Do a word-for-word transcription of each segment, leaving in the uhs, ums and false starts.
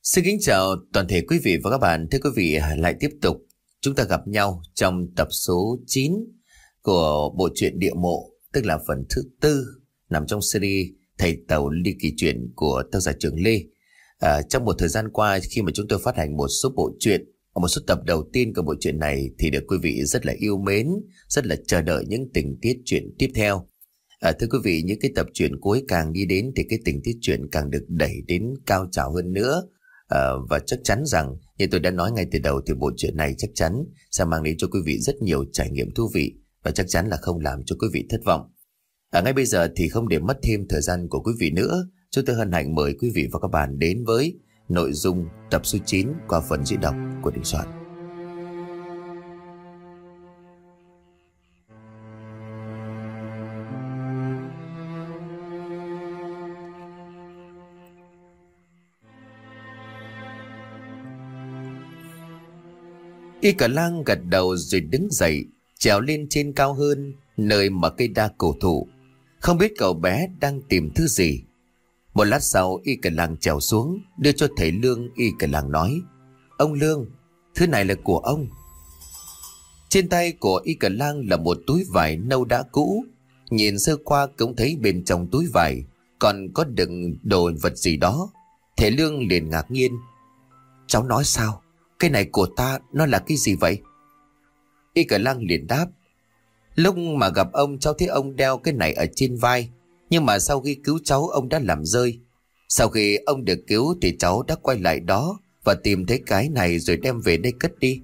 Xin kính chào toàn thể quý vị và các bạn. Thưa quý vị, lại tiếp tục chúng ta gặp nhau trong tập số chín của bộ truyện Địa Mộ, tức là phần thứ tư nằm trong series Thầy Tàu Ly Kỳ Chuyện của tác giả Trường Lê. À, trong một thời gian qua, khi mà chúng tôi phát hành một số bộ truyện, ở một số tập đầu tiên của bộ truyện này thì được quý vị rất là yêu mến, rất là chờ đợi những tình tiết chuyện tiếp theo. À, thưa quý vị, những cái tập truyện cuối càng đi đến thì cái tình tiết chuyện càng được đẩy đến cao trào hơn nữa. À, và chắc chắn rằng như tôi đã nói ngay từ đầu thì bộ truyện này chắc chắn sẽ mang đến cho quý vị rất nhiều trải nghiệm thú vị và chắc chắn là không làm cho quý vị thất vọng. À, ngay bây giờ thì không để mất thêm thời gian của quý vị nữa, chúng tôi hân hạnh mời quý vị và các bạn đến với nội dung tập số chín qua phần diễn đọc của Đình Soạn. Y Cả Lang gật đầu rồi đứng dậy, trèo lên trên cao hơn, nơi mà cây đa cổ thụ. Không biết cậu bé đang tìm thứ gì. Một lát sau, Y Cả Lang trèo xuống, đưa cho thầy Lương. Y Cả Lang nói: "Ông Lương, thứ này là của ông." Trên tay của Y Cả Lang là một túi vải nâu đã cũ. Nhìn sơ qua cũng thấy bên trong túi vải còn có đựng đồ vật gì đó. Thầy Lương liền ngạc nhiên: "Cháu nói sao? Cái này của ta, nó là cái gì vậy?" Y Cả Lang liền đáp: "Lúc mà gặp ông, cháu thấy ông đeo cái này ở trên vai, nhưng mà sau khi cứu cháu ông đã làm rơi. Sau khi ông được cứu thì cháu đã quay lại đó và tìm thấy cái này rồi đem về đây cất đi."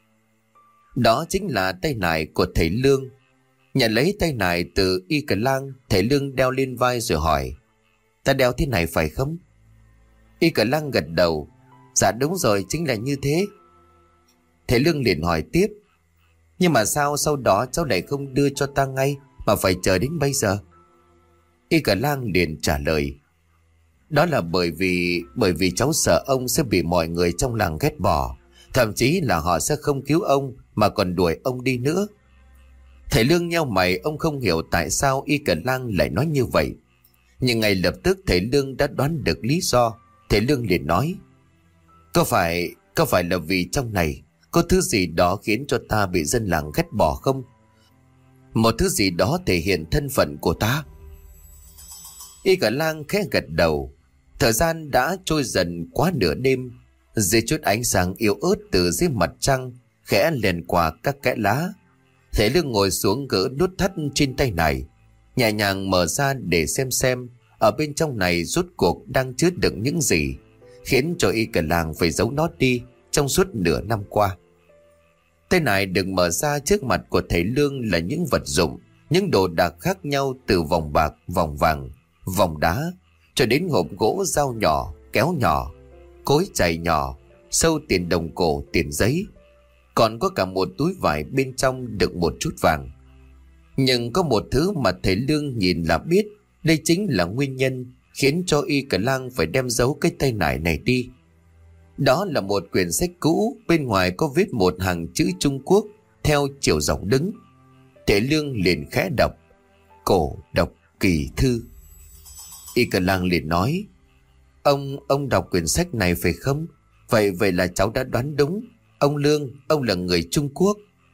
Đó chính là tay nải của thầy Lương. Nhận lấy tay nải từ Y Cả Lang, thầy Lương đeo lên vai rồi hỏi: "Ta đeo thế này phải không?" Y Cả Lang gật đầu: "Dạ đúng rồi, chính là như thế." Thầy Lương liền hỏi tiếp: "Nhưng mà sao sau đó cháu lại không đưa cho ta ngay mà phải chờ đến bây giờ?" Y Cả Lang liền trả lời: "Đó là bởi vì bởi vì cháu sợ ông sẽ bị mọi người trong làng ghét bỏ, thậm chí là họ sẽ không cứu ông mà còn đuổi ông đi nữa." Thầy Lương nheo mày, ông không hiểu tại sao Y Cả Lang lại nói như vậy. Nhưng ngay lập tức thầy Lương đã đoán được lý do. Thầy Lương liền nói: Có phải, có phải là vì trong này có thứ gì đó khiến cho ta bị dân làng ghét bỏ không? Một thứ gì đó thể hiện thân phận của ta." Y Cả Lang khẽ gật đầu. Thời gian đã trôi dần quá nửa đêm. Dưới chút ánh sáng yếu ớt từ dưới mặt trăng khẽ lèn qua các kẽ lá, Thầy Lương ngồi xuống gỡ nút thắt trên tay này, nhẹ nhàng mở ra để xem xem ở bên trong này rốt cuộc đang chứa đựng những gì, khiến cho Y Cả Lang phải giấu nó đi trong suốt nửa năm qua. Tay này được mở ra trước mặt của thầy Lương là những vật dụng, những đồ đạc khác nhau, từ vòng bạc, vòng vàng, vòng đá cho đến hộp gỗ, dao nhỏ, kéo nhỏ, cối chày nhỏ, sâu tiền đồng cổ, tiền giấy. Còn có cả một túi vải bên trong đựng một chút vàng. Nhưng có một thứ mà thầy Lương nhìn là biết đây chính là nguyên nhân khiến cho Y Cả Lang phải đem giấu cái tay nải này đi. Đó là một quyển sách cũ, bên ngoài có viết một hàng chữ Trung Quốc theo chiều dọc đứng. Thầy Lương liền khẽ đọc: "Cổ đọc kỳ thư." Y Cả Lang liền nói: Ông, ông đọc quyển sách này phải không? Vậy, vậy là cháu đã đoán đúng. Ông Lương, ông là người Trung Quốc.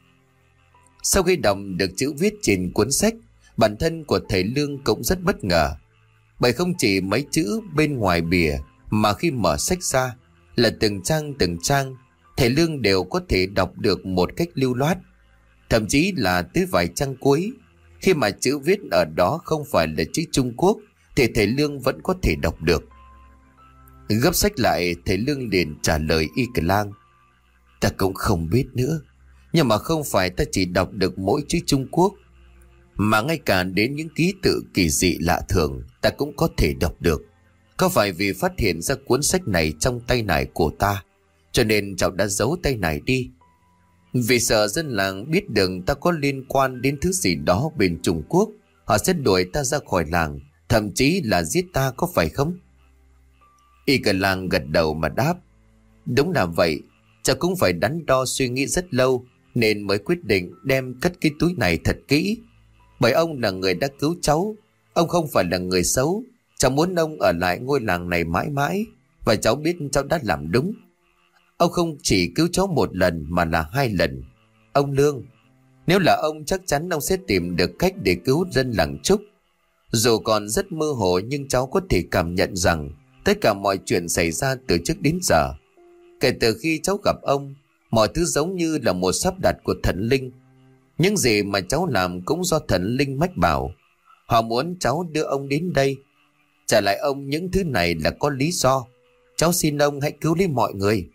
Sau khi đọc được chữ viết trên cuốn sách, bản thân của thầy Lương cũng rất bất ngờ. Bởi không chỉ mấy chữ bên ngoài bìa, mà khi mở sách ra là từng trang từng trang, thầy Lương đều có thể đọc được một cách lưu loát. Thậm chí là tới vài trang cuối, khi mà chữ viết ở đó không phải là chữ Trung Quốc thì thầy Lương vẫn có thể đọc được. Gấp sách lại, thầy Lương liền trả lời Y Cả Lang: "Ta cũng không biết nữa, nhưng mà không phải ta chỉ đọc được mỗi chữ Trung Quốc, mà ngay cả đến những ký tự kỳ dị lạ thường ta cũng có thể đọc được. Có phải vì phát hiện ra cuốn sách này trong tay nải của ta, cho nên cháu đã giấu tay nải đi. Vì sợ dân làng biết được ta có liên quan đến thứ gì đó bên Trung Quốc, họ sẽ đuổi ta ra khỏi làng, thậm chí là giết ta, có phải không?" Y Cả Lang gật đầu mà đáp: "Đúng là vậy. Cháu cũng phải đắn đo suy nghĩ rất lâu nên mới quyết định đem cất cái túi này thật kỹ. Bởi ông là người đã cứu cháu, ông không phải là người xấu. Cháu muốn ông ở lại ngôi làng này mãi mãi, và cháu biết cháu đã làm đúng. Ông không chỉ cứu cháu một lần mà là hai lần. Ông Lương, nếu là ông chắc chắn ông sẽ tìm được cách để cứu dân làng Trúc. Dù còn rất mơ hồ nhưng cháu có thể cảm nhận rằng tất cả mọi chuyện xảy ra từ trước đến giờ. Kể từ khi cháu gặp ông, mọi thứ giống như là một sắp đặt của thần linh. Những gì mà cháu làm cũng do thần linh mách bảo. Họ muốn cháu đưa ông đến đây, trả lại ông những thứ này là có lý do. Cháu xin ông hãy cứu lấy mọi người.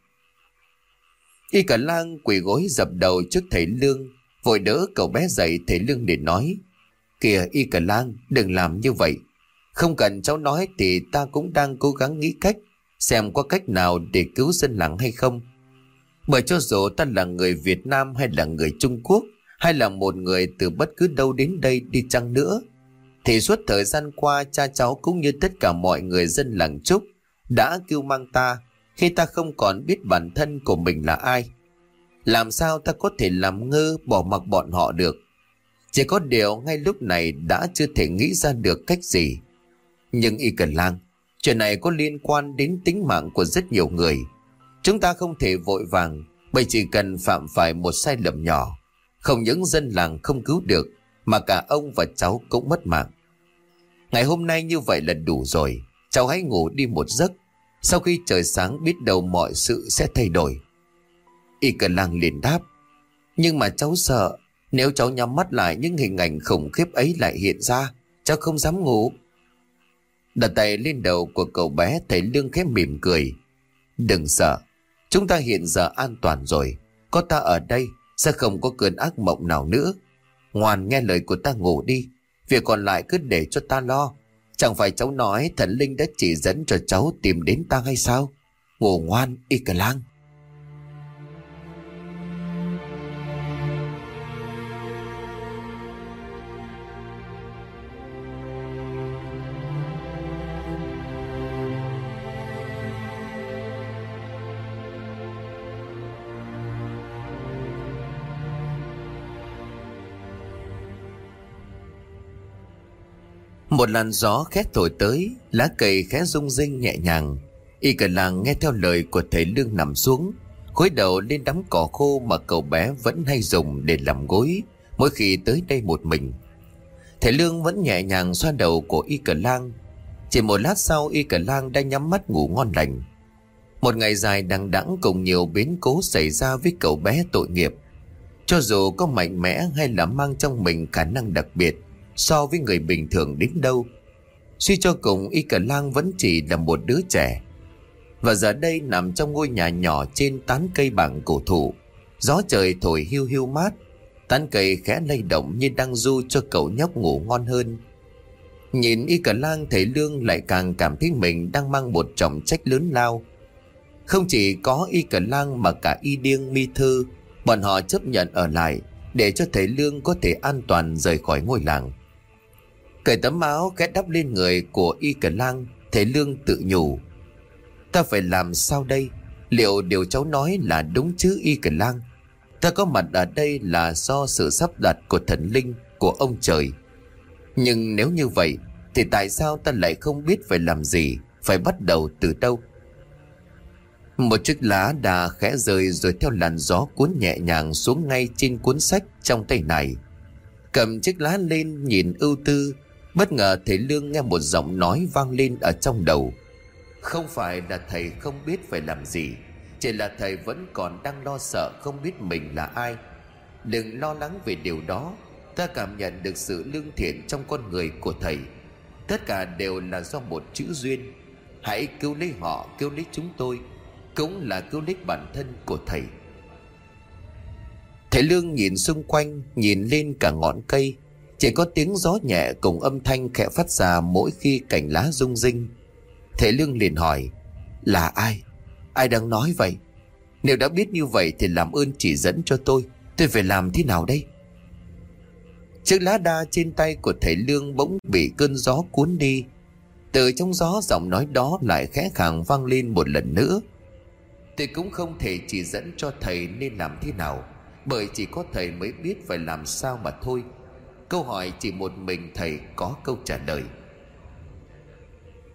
Y Cả Lang quỳ gối dập đầu trước thầy Lương, vội đỡ cậu bé dậy. Thầy Lương để nói: Kìa Y Cả Lang, đừng làm như vậy. Không cần cháu nói thì ta cũng đang cố gắng nghĩ cách, xem có cách nào để cứu dân làng hay không. Bởi cho dù ta là người Việt Nam hay là người Trung Quốc, hay là một người từ bất cứ đâu đến đây đi chăng nữa, thì suốt thời gian qua cha cháu cũng như tất cả mọi người dân làng Trúc đã kêu mang ta khi ta không còn biết bản thân của mình là ai. Làm sao ta có thể làm ngơ bỏ mặc bọn họ được? Chỉ có điều ngay lúc này đã chưa thể nghĩ ra được cách gì. Nhưng Y Cả Lang, chuyện này có liên quan đến tính mạng của rất nhiều người. Chúng ta không thể vội vàng, bởi chỉ cần phạm phải một sai lầm nhỏ, không những dân làng không cứu được, mà cả ông và cháu cũng mất mạng. Ngày hôm nay như vậy là đủ rồi. Cháu hãy ngủ đi một giấc. Sau khi trời sáng biết đâu mọi sự sẽ thay đổi. Y Cả Lang liền đáp: Nhưng mà cháu sợ, nếu cháu nhắm mắt lại những hình ảnh khủng khiếp ấy lại hiện ra, cháu không dám ngủ. Đặt tay lên đầu của cậu bé, thầy Lương khẽ mỉm cười: Đừng sợ, chúng ta hiện giờ an toàn rồi. Có ta ở đây sẽ không có cơn ác mộng nào nữa. Ngoan nghe lời của ta ngủ đi, việc còn lại cứ để cho ta lo. Chẳng phải cháu nói thần linh đã chỉ dẫn cho cháu tìm đến ta hay sao? Ngủ ngoan Y Cả Lang. Một làn gió khẽ thổi tới, lá cây khẽ rung rinh nhẹ nhàng. Y Cả Lang nghe theo lời của thầy Lương nằm xuống, gối đầu lên đám cỏ khô mà cậu bé vẫn hay dùng để làm gối mỗi khi tới đây một mình. Thầy Lương vẫn nhẹ nhàng xoa đầu của Y Cả Lang. Chỉ một lát sau, Y Cả Lang đã nhắm mắt ngủ ngon lành. Một ngày dài đằng đẵng cùng nhiều biến cố xảy ra với cậu bé tội nghiệp. Cho dù có mạnh mẽ hay là mang trong mình khả năng đặc biệt so với người bình thường đến đâu, suy cho cùng Y Cả Lang vẫn chỉ là một đứa trẻ. Và giờ đây nằm trong ngôi nhà nhỏ trên tán cây bảng cổ thụ, gió trời thổi hiu hiu mát, tán cây khẽ lay động như đang du cho cậu nhóc ngủ ngon hơn. Nhìn Y Cả Lang, thầy Lương lại càng cảm thấy mình đang mang một trọng trách lớn lao. Không chỉ có Y Cả Lang mà cả Y Điêng, Mi Thư, bọn họ chấp nhận ở lại để cho thầy Lương có thể an toàn rời khỏi ngôi làng. Cởi tấm áo khẽ đắp lên người của Y Cả Lang, thầy Lương tự nhủ: Ta phải làm sao đây? Liệu điều cháu nói là đúng chứ Y Cả Lang? Ta có mặt ở đây là do sự sắp đặt của thần linh, của ông trời. Nhưng nếu như vậy thì tại sao ta lại không biết phải làm gì, phải bắt đầu từ đâu? Một chiếc lá đà khẽ rơi rồi theo làn gió cuốn nhẹ nhàng xuống ngay trên cuốn sách trong tay này. Cầm chiếc lá lên nhìn ưu tư, bất ngờ thầy Lương nghe một giọng nói vang lên ở trong đầu: Không phải là thầy không biết phải làm gì, chỉ là thầy vẫn còn đang lo sợ không biết mình là ai. Đừng lo lắng về điều đó. Ta cảm nhận được sự lương thiện trong con người của thầy. Tất cả đều là do một chữ duyên. Hãy cứu lấy họ, cứu lấy chúng tôi, cũng là cứu lấy bản thân của thầy. Thầy Lương nhìn xung quanh, nhìn lên cả ngọn cây. Chỉ có tiếng gió nhẹ cùng âm thanh khẽ phát ra mỗi khi cành lá rung rinh. Thầy Lương liền hỏi: Là ai? Ai đang nói vậy? Nếu đã biết như vậy thì làm ơn chỉ dẫn cho tôi. Tôi phải làm thế nào đây? Chiếc lá đa trên tay của thầy Lương bỗng bị cơn gió cuốn đi. Từ trong gió giọng nói đó lại khẽ khàng vang lên một lần nữa: Tôi cũng không thể chỉ dẫn cho thầy nên làm thế nào, bởi chỉ có thầy mới biết phải làm sao mà thôi. Câu hỏi chỉ một mình thầy có câu trả lời.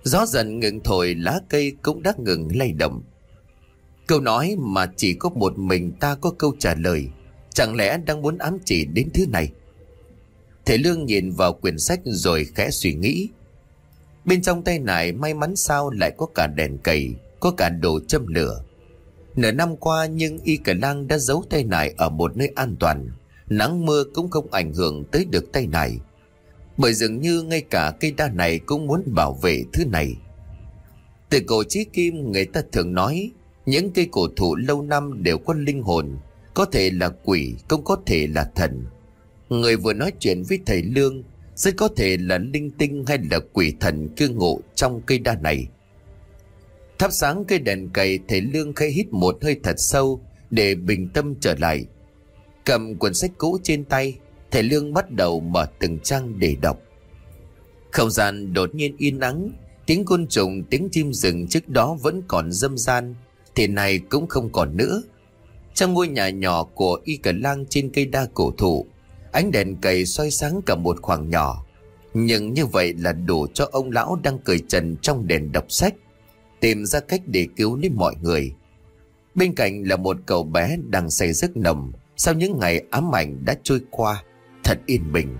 Gió dần ngừng thổi, lá cây cũng đã ngừng lay động. Câu nói mà chỉ có một mình ta có câu trả lời, chẳng lẽ đang muốn ám chỉ đến thứ này? Thầy Lương nhìn vào quyển sách rồi khẽ suy nghĩ. Bên trong tay nải may mắn sao lại có cả đèn cầy, có cả đồ châm lửa. Nửa năm qua nhưng Y Cờ Lang đã giấu tay nải ở một nơi an toàn, nắng mưa cũng không ảnh hưởng tới được tay nải, bởi dường như ngay cả cây đa này cũng muốn bảo vệ thứ này. Từ cổ chí kim người ta thường nói những cây cổ thụ lâu năm đều có linh hồn, có thể là quỷ cũng có thể là thần. Người vừa nói chuyện với thầy Lương rất có thể là linh tinh hay là quỷ thần cư ngụ trong cây đa này. Thắp sáng cây đèn cầy, thầy Lương khẽ hít một hơi thật sâu để bình tâm trở lại. Cầm cuốn sách cũ trên tay, thầy Lương bắt đầu mở từng trang để đọc. Không gian đột nhiên yên ắng, tiếng côn trùng, tiếng chim rừng trước đó vẫn còn râm ran thì này cũng không còn nữa. Trong ngôi nhà nhỏ của Y Cờ Lang trên cây đa cổ thụ, ánh đèn cầy soi sáng cả một khoảng nhỏ, nhưng như vậy là đủ cho ông lão đang cởi trần trong đèn đọc sách tìm ra cách để cứu lấy mọi người. Bên cạnh là một cậu bé đang say giấc nồng sau những ngày ám ảnh đã trôi qua, thật yên bình.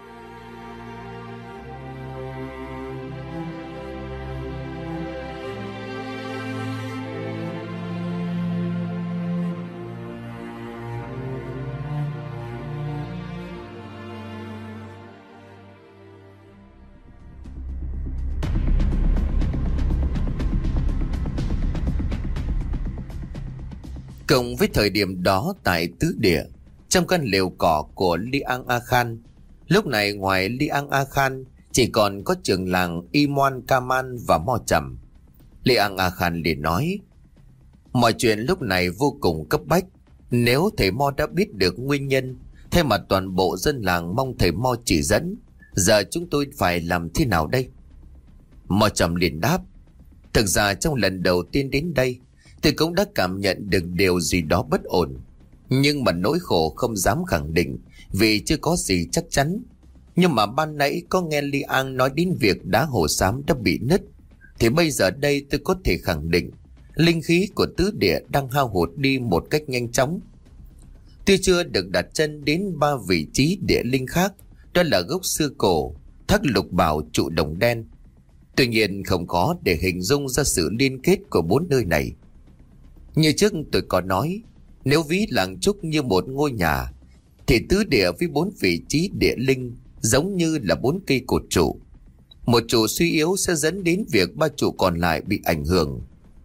Cộng với thời điểm đó tại Tứ Địa, trong căn lều cỏ của Liang A Khan, lúc này ngoài Liang A Khan chỉ còn có trưởng làng Imoan Kaman và Mo Trầm. Liang A Khan liền nói: mọi chuyện lúc này vô cùng cấp bách. Nếu thầy Mo đã biết được nguyên nhân, thay mặt toàn bộ dân làng mong thầy Mo chỉ dẫn. Giờ chúng tôi phải làm thế nào đây? Mo Trầm liền đáp: thực ra trong lần đầu tiên đến đây, tôi cũng đã cảm nhận được điều gì đó bất ổn, nhưng mà nỗi khổ không dám khẳng định vì chưa có gì chắc chắn. Nhưng mà ban nãy có nghe Liang nói đến việc đá hồ xám đã bị nứt, thì bây giờ đây tôi có thể khẳng định linh khí của Tứ Địa đang hao hụt đi một cách nhanh chóng. Tuy chưa được đặt chân đến ba vị trí địa linh khác, đó là gốc xưa cổ, thác lục bảo, trụ đồng đen, tuy nhiên không khó để hình dung ra sự liên kết của bốn nơi này. Như trước tôi có nói, nếu ví làng Trúc như một ngôi nhà, thì Tứ Địa với bốn vị trí địa linh giống như là bốn cây cột trụ. Một trụ suy yếu sẽ dẫn đến việc ba trụ còn lại bị ảnh hưởng.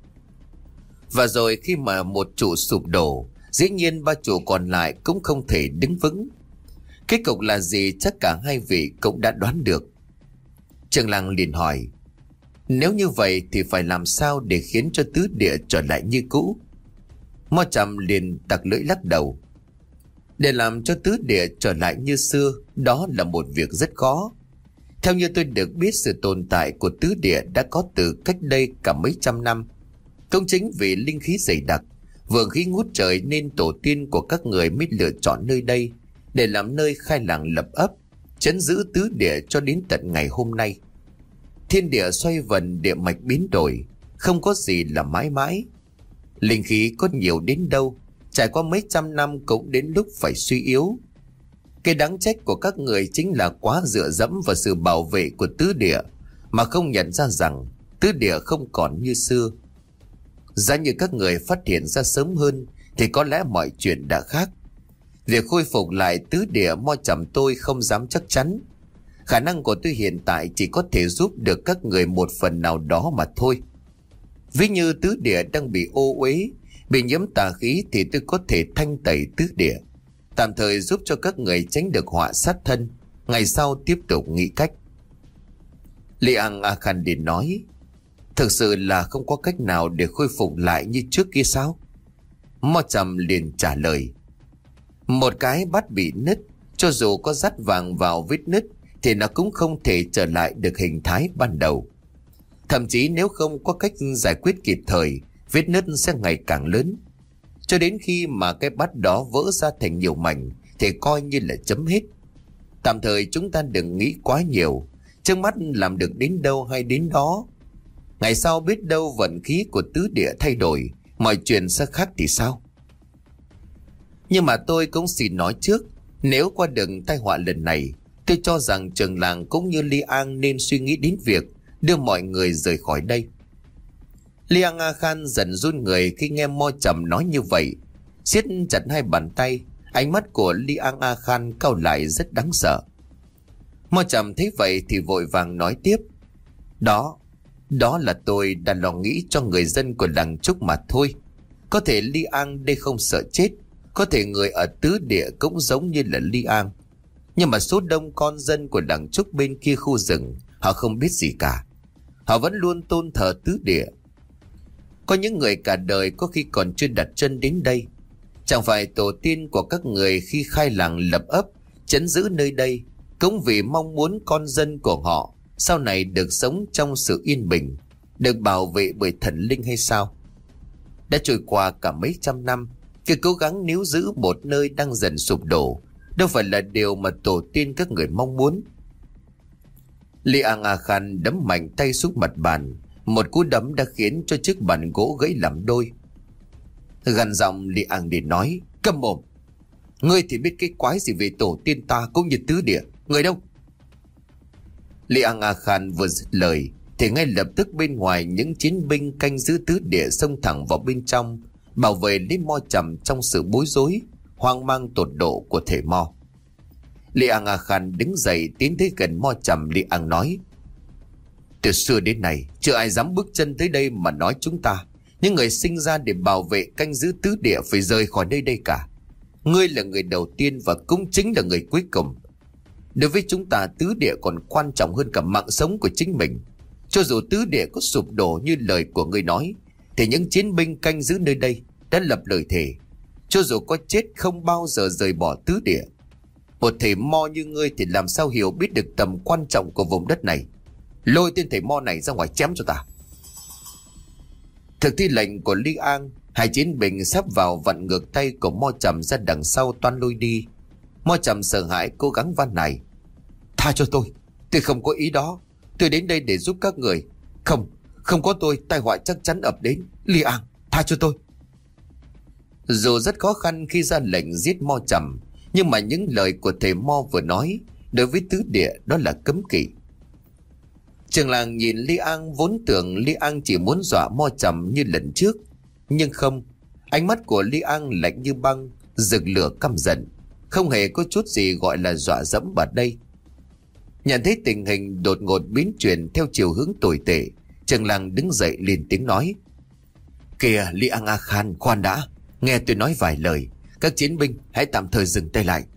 Và rồi khi mà một trụ sụp đổ, dĩ nhiên ba trụ còn lại cũng không thể đứng vững. Kết cục là gì chắc cả hai vị cũng đã đoán được. Trường làng liền hỏi: nếu như vậy thì phải làm sao để khiến cho Tứ Địa trở lại như cũ? Mo Trầm liền tặc lưỡi lắc đầu: để làm cho Tứ Địa trở lại như xưa, đó là một việc rất khó. Theo như tôi được biết, sự tồn tại của Tứ Địa đã có từ cách đây cả mấy trăm năm. Cũng chính vì linh khí dày đặc, vượng khí ngút trời, nên tổ tiên của các người mới lựa chọn nơi đây để làm nơi khai làng lập ấp, trấn giữ Tứ Địa cho đến tận ngày hôm nay. Thiên địa xoay vần, địa mạch biến đổi, không có gì là mãi mãi. Linh khí có nhiều đến đâu, trải qua mấy trăm năm cũng đến lúc phải suy yếu. Cái đáng trách của các người chính là quá dựa dẫm vào sự bảo vệ của Tứ Địa, mà không nhận ra rằng Tứ Địa không còn như xưa. Giá như các người phát hiện ra sớm hơn thì có lẽ mọi chuyện đã khác. Việc khôi phục lại Tứ Địa, Mo Trầm tôi không dám chắc chắn. Khả năng của tôi hiện tại chỉ có thể giúp được các người một phần nào đó mà thôi. Ví như Tứ Địa đang bị ô uế, bị nhiễm tà khí, thì tôi có thể thanh tẩy Tứ Địa, tạm thời giúp cho các người tránh được họa sát thân, ngày sau tiếp tục nghĩ cách. Liang A Khan Điền nói: thực sự là không có cách nào để khôi phục lại như trước kia sao? Mo Trầm liền trả lời: một cái bát bị nứt, cho dù có dắt vàng vào vết nứt thì nó cũng không thể trở lại được hình thái ban đầu. Thậm chí nếu không có cách giải quyết kịp thời, vết nứt sẽ ngày càng lớn, cho đến khi mà cái bát đó vỡ ra thành nhiều mảnh thì coi như là chấm hết. Tạm thời chúng ta đừng nghĩ quá nhiều, trước mắt làm được đến đâu hay đến đó, Ngày sau biết đâu vận khí của tứ địa thay đổi, mọi chuyện sẽ khác thì sao? Nhưng mà tôi cũng xin nói trước, nếu qua đường tai họa lần này, tôi cho rằng trường làng cũng như Li An nên suy nghĩ đến việc đưa mọi người rời khỏi đây. Liang A Khan dần run người khi nghe Mo Trầm nói như vậy, siết chặt hai bàn tay. Ánh mắt của Liang A Khan cau lại rất đáng sợ. Mo Trầm thấy vậy thì vội vàng nói tiếp: Đó, đó là tôi đã lo nghĩ cho người dân của làng Trúc mà thôi. Có thể Liang đây không sợ chết, có thể người ở tứ địa cũng giống như là Liang. Nhưng mà số đông con dân của làng Trúc bên kia khu rừng, họ không biết gì cả. Họ vẫn luôn tôn thờ tứ địa. Có những người cả đời có khi còn chưa đặt chân đến đây. Chẳng phải tổ tiên của các người khi khai làng lập ấp, trấn giữ nơi đây cũng vì mong muốn con dân của họ sau này được sống trong sự yên bình, được bảo vệ bởi thần linh hay sao? Đã trôi qua cả mấy trăm năm, cái cố gắng níu giữ một nơi đang dần sụp đổ đâu phải là điều mà tổ tiên các người mong muốn. Liang A Khan đấm mạnh tay xuống mặt bàn. Một cú đấm đã khiến cho chiếc bàn gỗ gãy làm đôi. Gằn giọng Liang để nói: Câm mồm! Ngươi thì biết cái quái gì về tổ tiên ta cũng như tứ địa. Người đâu? Liang A Khan vừa dứt lời thì ngay lập tức bên ngoài những chiến binh canh giữ tứ địa xông thẳng vào bên trong, bảo vệ lấy Mo Trầm trong sự bối rối, hoang mang tột độ của thể Mo. Liang A Khan đứng dậy tiến tới gần Mo Trầm. Liang nói: Từ xưa đến nay chưa ai dám bước chân tới đây mà nói chúng ta, những người sinh ra để bảo vệ canh giữ tứ địa, phải rời khỏi nơi đây cả. Ngươi là người đầu tiên và cũng chính là người cuối cùng. Đối với chúng ta, tứ địa còn quan trọng hơn cả mạng sống của chính mình. Cho dù tứ địa có sụp đổ như lời của ngươi nói, thì những chiến binh canh giữ nơi đây đã lập lời thề, cho dù có chết không bao giờ rời bỏ tứ địa. Một thầy Mo như ngươi thì làm sao hiểu biết được tầm quan trọng của vùng đất này? Lôi tên thầy Mo này ra ngoài chém cho ta. Thực thi lệnh của Liang, hai chiến binh sắp vào vặn ngược tay của Mo Trầm ra đằng sau toan lôi đi. Mo Trầm sợ hãi cố gắng van nài: Tha cho tôi, tôi không có ý đó. Tôi đến đây để giúp các người. Không, không có tôi, tai họa chắc chắn ập đến. Liang, tha cho tôi. Dù rất khó khăn khi ra lệnh giết Mo Trầm, nhưng mà những lời của thầy Mo vừa nói đối với tứ địa đó là cấm kỵ. Trường làng nhìn Liang vốn tưởng Liang chỉ muốn dọa Mo Trầm như lần trước, nhưng không. Ánh mắt của Liang lạnh như băng, rực lửa căm giận, không hề có chút gì gọi là dọa dẫm ở đây. Nhận thấy tình hình đột ngột biến chuyển theo chiều hướng tồi tệ, trường làng đứng dậy lên tiếng nói: Kìa Liang A Khan, khoan đã, nghe tôi nói vài lời. Các chiến binh hãy tạm thời dừng tay lại.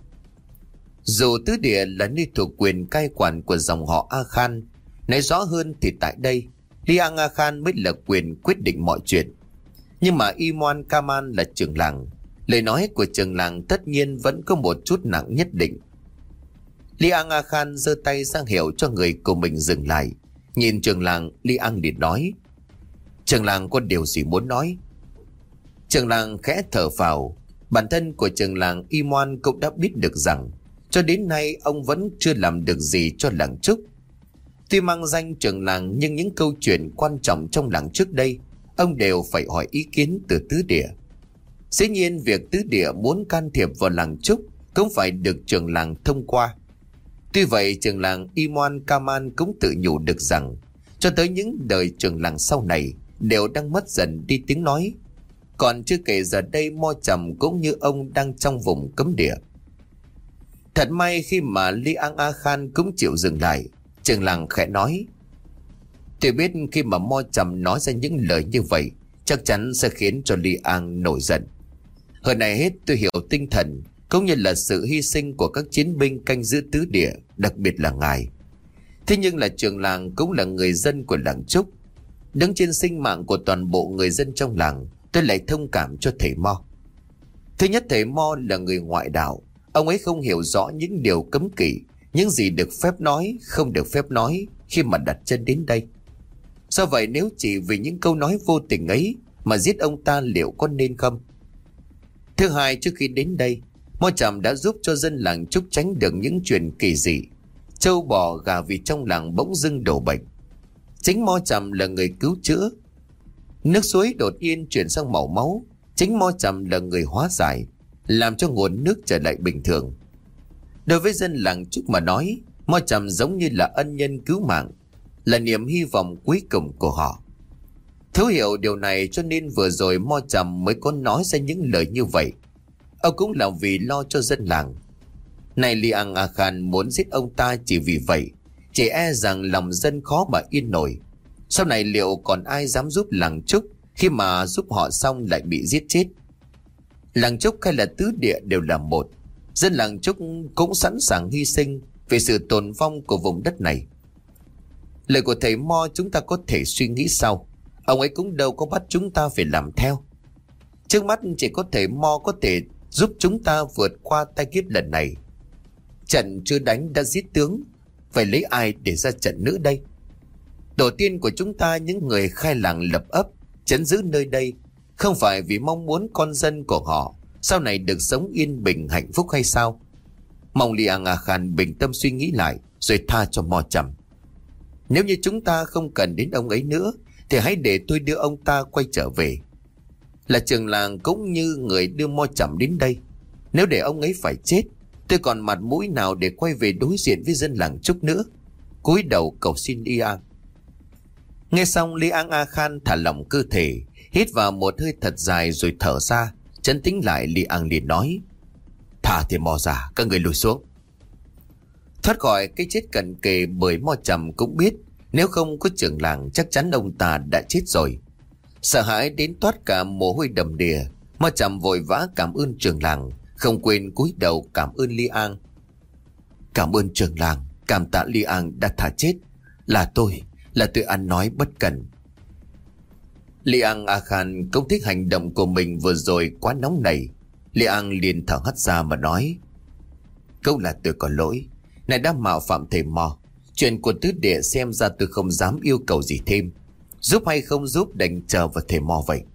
Dù tứ địa là nơi thuộc quyền cai quản của dòng họ A Khan, nói rõ hơn thì tại đây Liang A Khan mới là quyền quyết định mọi chuyện. Nhưng mà Imoan Kaman là trưởng làng, lời nói của trưởng làng tất nhiên vẫn có một chút nặng nhất định. Liang A Khan giơ tay ra hiệu cho người của mình dừng lại. Nhìn trưởng làng, Liang liền nói: Trưởng làng có điều gì muốn nói? Trưởng làng khẽ thở phào. Bản thân của trưởng làng Imoan cũng đã biết được rằng cho đến nay ông vẫn chưa làm được gì cho làng Trúc. Tuy mang danh trưởng làng, nhưng những câu chuyện quan trọng trong làng trước đây ông đều phải hỏi ý kiến từ tứ địa. Dĩ nhiên việc tứ địa muốn can thiệp vào làng Trúc cũng phải được trưởng làng thông qua. Tuy vậy trưởng làng Imoan Kaman cũng tự nhủ được rằng cho tới những đời trưởng làng sau này đều đang mất dần đi tiếng nói. Còn chưa kể giờ đây Mo Trầm cũng như ông đang trong vùng cấm địa. Thật may khi mà Liang A Khan cũng chịu dừng lại, trưởng làng khẽ nói: Tôi biết khi mà Mo Trầm nói ra những lời như vậy chắc chắn sẽ khiến cho Liang nổi giận. Hơn này hết tôi hiểu tinh thần cũng như là sự hy sinh của các chiến binh canh giữ tứ địa, đặc biệt là ngài. Thế nhưng là trưởng làng cũng là người dân của làng Trúc. Đứng trên sinh mạng của toàn bộ người dân trong làng, tôi lại thông cảm cho thầy Mo. Thứ nhất, thầy Mo là người ngoại đạo. Ông ấy không hiểu rõ những điều cấm kỵ, những gì được phép nói, không được phép nói khi mà đặt chân đến đây. Do vậy nếu chỉ vì những câu nói vô tình ấy mà giết ông ta liệu có nên không? Thứ hai, trước khi đến đây, Mo Trầm đã giúp cho dân làng Trúc tránh được những chuyện kỳ dị. Trâu bò gà vì trong làng bỗng dưng đổ bệnh. Chính Mo Trầm là người cứu chữa. Nước suối đột nhiên chuyển sang màu máu. Chính Mo Trầm là người hóa giải, làm cho nguồn nước trở lại bình thường. Đối với dân làng Trúc mà nói, Mo Trầm giống như là ân nhân cứu mạng, là niềm hy vọng cuối cùng của họ. Thấu hiểu điều này cho nên vừa rồi Mo Trầm mới có nói ra những lời như vậy. Ông cũng là vì lo cho dân làng. Này Liang A Khan muốn giết ông ta chỉ vì vậy, chỉ e rằng lòng dân khó mà yên nổi. Sau này liệu còn ai dám giúp làng Trúc, khi mà giúp họ xong lại bị giết chết? Làng Trúc hay là Tứ Địa đều là một. Dân làng Trúc cũng sẵn sàng hy sinh vì sự tồn vong của vùng đất này. Lời của thầy Mo chúng ta có thể suy nghĩ sau. Ông ấy cũng đâu có bắt chúng ta phải làm theo. Trước mắt chỉ có thầy Mo có thể giúp chúng ta vượt qua tai kiếp lần này. Trận chưa đánh đã giết tướng, phải lấy ai để ra trận nữa đây? Tổ tiên của chúng ta, những người khai làng lập ấp, trấn giữ nơi đây, không phải vì mong muốn con dân của họ sau này được sống yên bình hạnh phúc hay sao? Mong Liang A Khan bình tâm suy nghĩ lại rồi tha cho Mo Trầm. Nếu như chúng ta không cần đến ông ấy nữa thì hãy để tôi đưa ông ta quay trở về. Là trưởng làng cũng như người đưa Mo Trầm đến đây. Nếu để ông ấy phải chết, tôi còn mặt mũi nào để quay về đối diện với dân làng Trúc nữa? Cúi đầu cầu xin Liang. Nghe xong, Liang A Khan thả lỏng cơ thể, hít vào một hơi thật dài rồi thở ra. Trấn tĩnh lại, Liang liền nói: Thả thì Mo ra, các người lùi xuống. Thoát khỏi cái chết cận kề, bởi Mo Trầm cũng biết nếu không có trưởng làng chắc chắn ông ta đã chết rồi. Sợ hãi đến toát cả mồ hôi đầm đìa, Mo Trầm vội vã cảm ơn trưởng làng, không quên cúi đầu cảm ơn Liang. Cảm ơn trưởng làng, cảm tạ Liang đã thả chết. Là tôi, là tôi ăn nói bất cẩn. Liang A Khan cũng thích hành động của mình vừa rồi quá nóng nảy. Liang liền thở hắt ra mà nói: Câu là tôi có lỗi, này đã mạo phạm thầy Mo. Chuyện của Tứ Địa xem ra tôi không dám yêu cầu gì thêm. Giúp hay không giúp đành chờ vào thầy Mo vậy.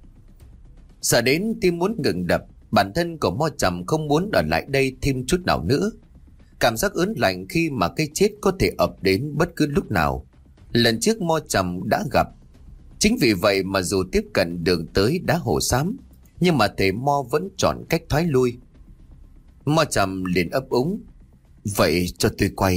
Sợ đến tim muốn ngừng đập, bản thân của Mo Trầm không muốn ở lại đây thêm chút nào nữa. Cảm giác ớn lạnh khi mà cái chết có thể ập đến bất cứ lúc nào, lần trước Mo Trầm đã gặp. Chính vì vậy mà dù tiếp cận đường tới đá hồ xám, nhưng mà thầy Mo vẫn chọn cách thoái lui. Mo Trầm liền ấp úng: Vậy cho tôi quay...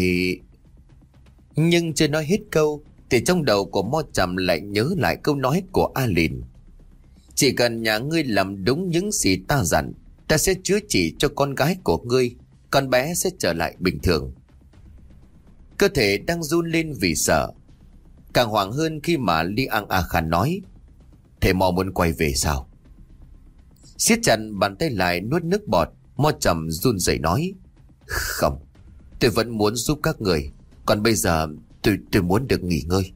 Nhưng chưa nói hết câu thì trong đầu của Mo Trầm lại nhớ lại câu nói của A Lìn: Chỉ cần nhà ngươi làm đúng những gì ta dặn, ta sẽ chữa trị cho con gái của ngươi, con bé sẽ trở lại bình thường. Cơ thể đang run lên vì sợ, càng hoảng hơn khi mà Liang A Khan nói: Thầy Mo muốn quay về sao? Siết chặt bàn tay lại nuốt nước bọt, Mo Trầm run rẩy nói: Không, tôi vẫn muốn giúp các người. Còn bây giờ tôi tôi muốn được nghỉ ngơi.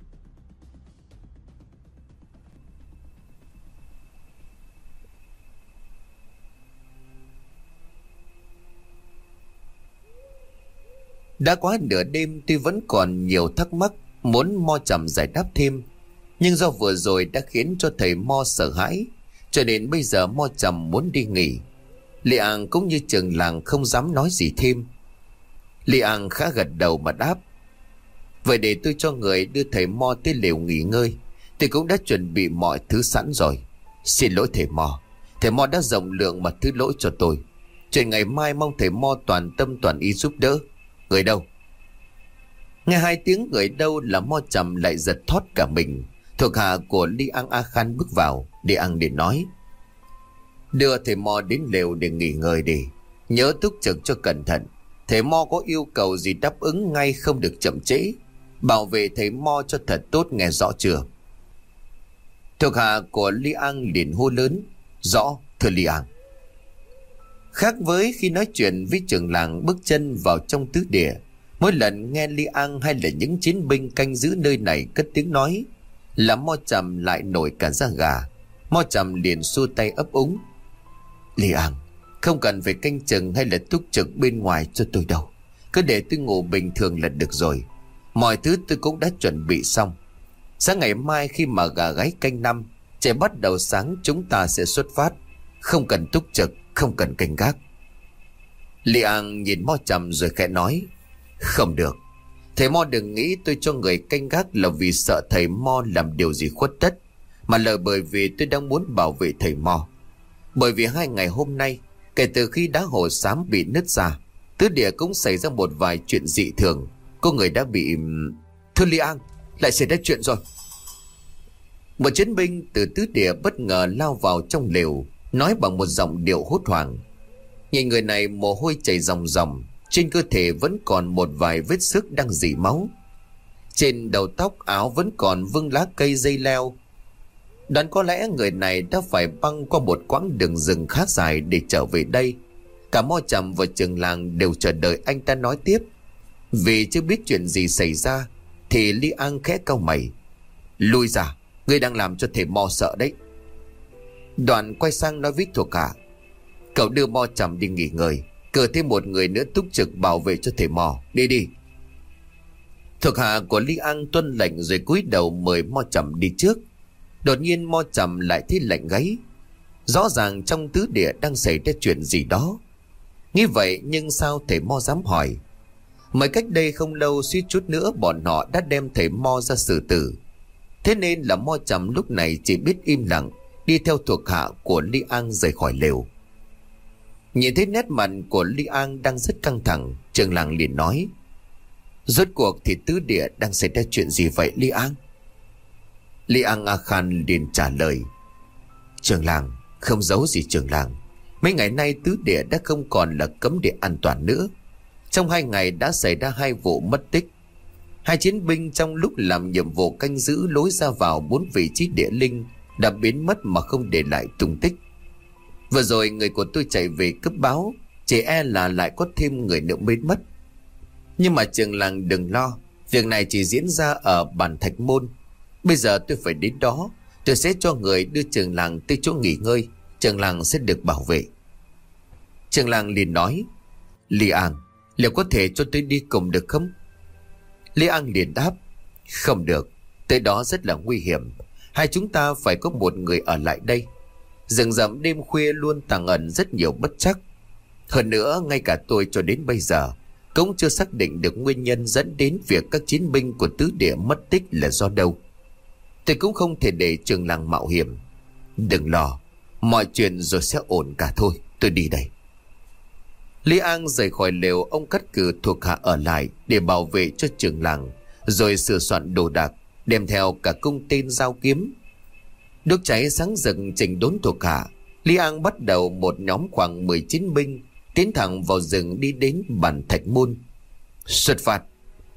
Đã quá nửa đêm, tôi vẫn còn nhiều thắc mắc muốn Mo Trầm giải đáp thêm. Nhưng do vừa rồi đã khiến cho thầy Mo sợ hãi, cho nên bây giờ Mo Trầm muốn đi nghỉ. Liang cũng như trưởng làng không dám nói gì thêm. Liang khá gật đầu mà đáp: Vậy để tôi cho người đưa thầy Mo tới lều nghỉ ngơi. Tôi cũng đã chuẩn bị mọi thứ sẵn rồi. Xin lỗi thầy Mo, thầy Mo đã rộng lượng mà thứ lỗi cho tôi. Chuyện ngày mai mong thầy Mo toàn tâm toàn ý giúp đỡ. Người đâu? Nghe hai tiếng người đâu là Mo Trầm lại giật thót cả mình. Thuộc hạ của Liang A Khan bước vào. Liang để nói: Đưa thầy Mo đến lều để nghỉ ngơi đi, nhớ túc trực cho cẩn thận. Thầy Mo có yêu cầu gì đáp ứng ngay, không được chậm trễ. Bảo vệ thầy Mo cho thật tốt, nghe rõ chưa? Thuộc hạ của Liang liền hô lớn: Rõ thưa Liang. Khác với khi nói chuyện với trưởng làng bước chân vào trong tứ địa, mỗi lần nghe Liang hay là những chiến binh canh giữ nơi này cất tiếng nói là Mo Trầm lại nổi cả da gà. Mo Trầm liền xua tay ấp úng: Liang, không cần phải canh chừng hay là túc trực bên ngoài cho tôi đâu. Cứ để tôi ngủ bình thường là được rồi. Mọi thứ tôi cũng đã chuẩn bị xong. Sáng ngày mai khi mà gà gáy canh năm, trời bắt đầu sáng, chúng ta sẽ xuất phát. Không cần túc trực, không cần canh gác. Liang nhìn Mo Trầm rồi khẽ nói: Không được, Thầy Mo đừng nghĩ tôi cho người canh gác là vì sợ thầy Mo làm điều gì khuất tất, mà là bởi vì tôi đang muốn bảo vệ thầy Mo. Bởi vì hai ngày hôm nay, kể từ khi đá hồ xám bị nứt ra, tứ địa cũng xảy ra một vài chuyện dị thường. Có người đã bị... Thưa Li An, lại xảy ra chuyện rồi. Một chiến binh từ tứ địa bất ngờ lao vào trong lều, nói bằng một giọng điệu hốt hoảng. Nhìn người này mồ hôi chảy ròng ròng, trên cơ thể vẫn còn một vài vết xước đang rỉ máu. Trên đầu tóc áo vẫn còn vương lá cây dây leo. Đoán có lẽ người này đã phải băng qua một quãng đường rừng khá dài để trở về đây. Cả Mo Chậm và trường làng đều chờ đợi anh ta nói tiếp. Vì chưa biết chuyện gì xảy ra thì Li An khẽ cau mày. Lui ra, ngươi đang làm cho thầy Mo sợ đấy. Đoạn quay sang nói với thuộc hạ. Cậu đưa Mo Chậm đi nghỉ ngơi, cử thêm một người nữa túc trực bảo vệ cho thầy Mo. Đi đi. Thuộc hạ của Li An tuân lệnh rồi cúi đầu mời Mo Chậm đi trước. Đột nhiên Mo Chậm lại thấy lạnh gáy. Rõ ràng trong tứ địa đang xảy ra chuyện gì đó. Như vậy nhưng sao thầy Mo dám hỏi? Mới cách đây không lâu suýt chút nữa bọn họ đã đem thầy Mo ra xử tử. Thế nên là Mo Chậm lúc này chỉ biết im lặng đi theo thuộc hạ của Li An rời khỏi lều. Nhìn thấy nét mặt của Li An đang rất căng thẳng, trường làng liền nói. Rốt cuộc thì tứ địa đang xảy ra chuyện gì vậy Li An? Li An A Khan liền trả lời. Trường làng, không giấu gì trường làng. Mấy ngày nay tứ địa đã không còn là cấm địa an toàn nữa. Trong hai ngày đã xảy ra hai vụ mất tích. Hai chiến binh trong lúc làm nhiệm vụ canh giữ lối ra vào bốn vị trí địa linh đã biến mất mà không để lại tung tích. Vừa rồi người của tôi chạy về cấp báo, chỉ e là lại có thêm người nữa biến mất. Nhưng mà trường làng đừng lo, việc này chỉ diễn ra ở bản Thạch Môn. Bây giờ tôi phải đến đó, tôi sẽ cho người đưa trường làng tới chỗ nghỉ ngơi. Trường làng sẽ được bảo vệ. Trường làng liền nói. Li An, liệu có thể cho tôi đi cùng được không? Li An liền đáp. Không được, tới đó rất là nguy hiểm. Hai chúng ta phải có một người ở lại đây. Rừng rậm đêm khuya luôn tàng ẩn rất nhiều bất trắc. Hơn nữa ngay cả tôi cho đến bây giờ cũng chưa xác định được nguyên nhân dẫn đến việc các chiến binh của tứ địa mất tích là do đâu. Tôi cũng không thể để trường làng mạo hiểm. Đừng lo, mọi chuyện rồi sẽ ổn cả thôi. Tôi đi đây. Li An rời khỏi lều, ông cắt cử thuộc hạ ở lại để bảo vệ cho trường làng, rồi sửa soạn đồ đạc, đem theo cả cung tên dao kiếm. Đốt cháy sáng rực chỉnh đốn thuộc hạ, Li An bắt đầu một nhóm khoảng mười chiến binh tiến thẳng vào rừng đi đến bản Thạch Môn. Xuất phát.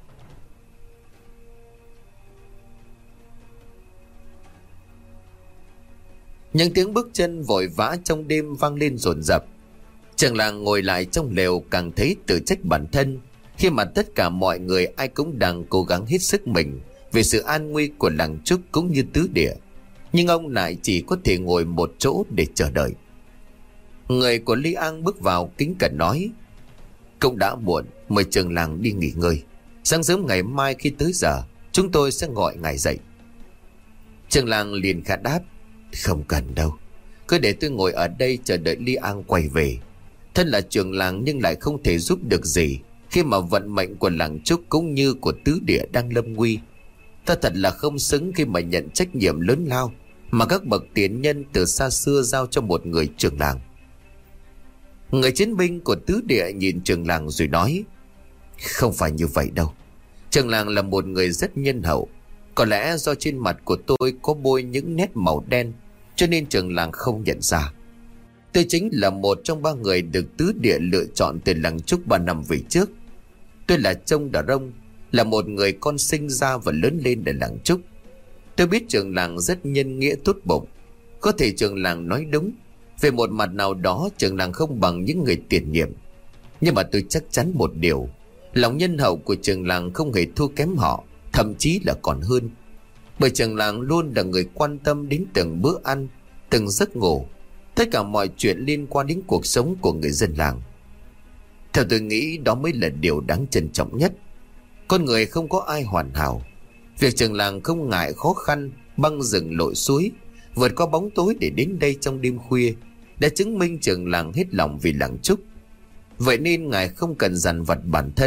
Những tiếng bước chân vội vã trong đêm vang lên dồn dập. Trường làng ngồi lại trong lều càng thấy tự trách bản thân, khi mà tất cả mọi người ai cũng đang cố gắng hết sức mình vì sự an nguy của làng Trúc cũng như tứ địa. Nhưng ông lại chỉ có thể ngồi một chỗ để chờ đợi. Người của Li An bước vào kính cẩn nói. Cũng đã muộn, mời trường làng đi nghỉ ngơi. Sáng sớm ngày mai khi tới giờ, chúng tôi sẽ gọi ngài dậy. Trường làng liền khẽ đáp. Không cần đâu, cứ để tôi ngồi ở đây chờ đợi Li An quay về. Thân là trường làng nhưng lại không thể giúp được gì khi mà vận mệnh của làng Trúc cũng như của tứ địa đang lâm nguy. Ta thật là không xứng khi mà nhận trách nhiệm lớn lao mà các bậc tiền nhân từ xa xưa giao cho một người trưởng làng. Người chiến binh của tứ địa nhìn trưởng làng rồi nói. Không phải như vậy đâu. Trưởng làng là một người rất nhân hậu. Có lẽ do trên mặt của tôi có bôi những nét màu đen cho nên trưởng làng không nhận ra. Tôi chính là một trong ba người được tứ địa lựa chọn từ làng Trúc ba năm về trước. Tôi là Trông Đà Rông, là một người con sinh ra và lớn lên ở làng Trúc. Tôi biết trưởng làng rất nhân nghĩa tốt bụng. Có thể trưởng làng nói đúng, về một mặt nào đó trưởng làng không bằng những người tiền nhiệm. Nhưng mà tôi chắc chắn một điều, lòng nhân hậu của trưởng làng không hề thua kém họ, thậm chí là còn hơn. Bởi trưởng làng luôn là người quan tâm đến từng bữa ăn, từng giấc ngủ, tất cả mọi chuyện liên quan đến cuộc sống của người dân làng. Theo tôi nghĩ đó mới là điều đáng trân trọng nhất. Con người không có ai hoàn hảo. Việc trưởng làng không ngại khó khăn, băng rừng lội suối, vượt qua bóng tối để đến đây trong đêm khuya, đã chứng minh trưởng làng hết lòng vì làng Trúc. Vậy nên ngài không cần dằn vặt bản thân,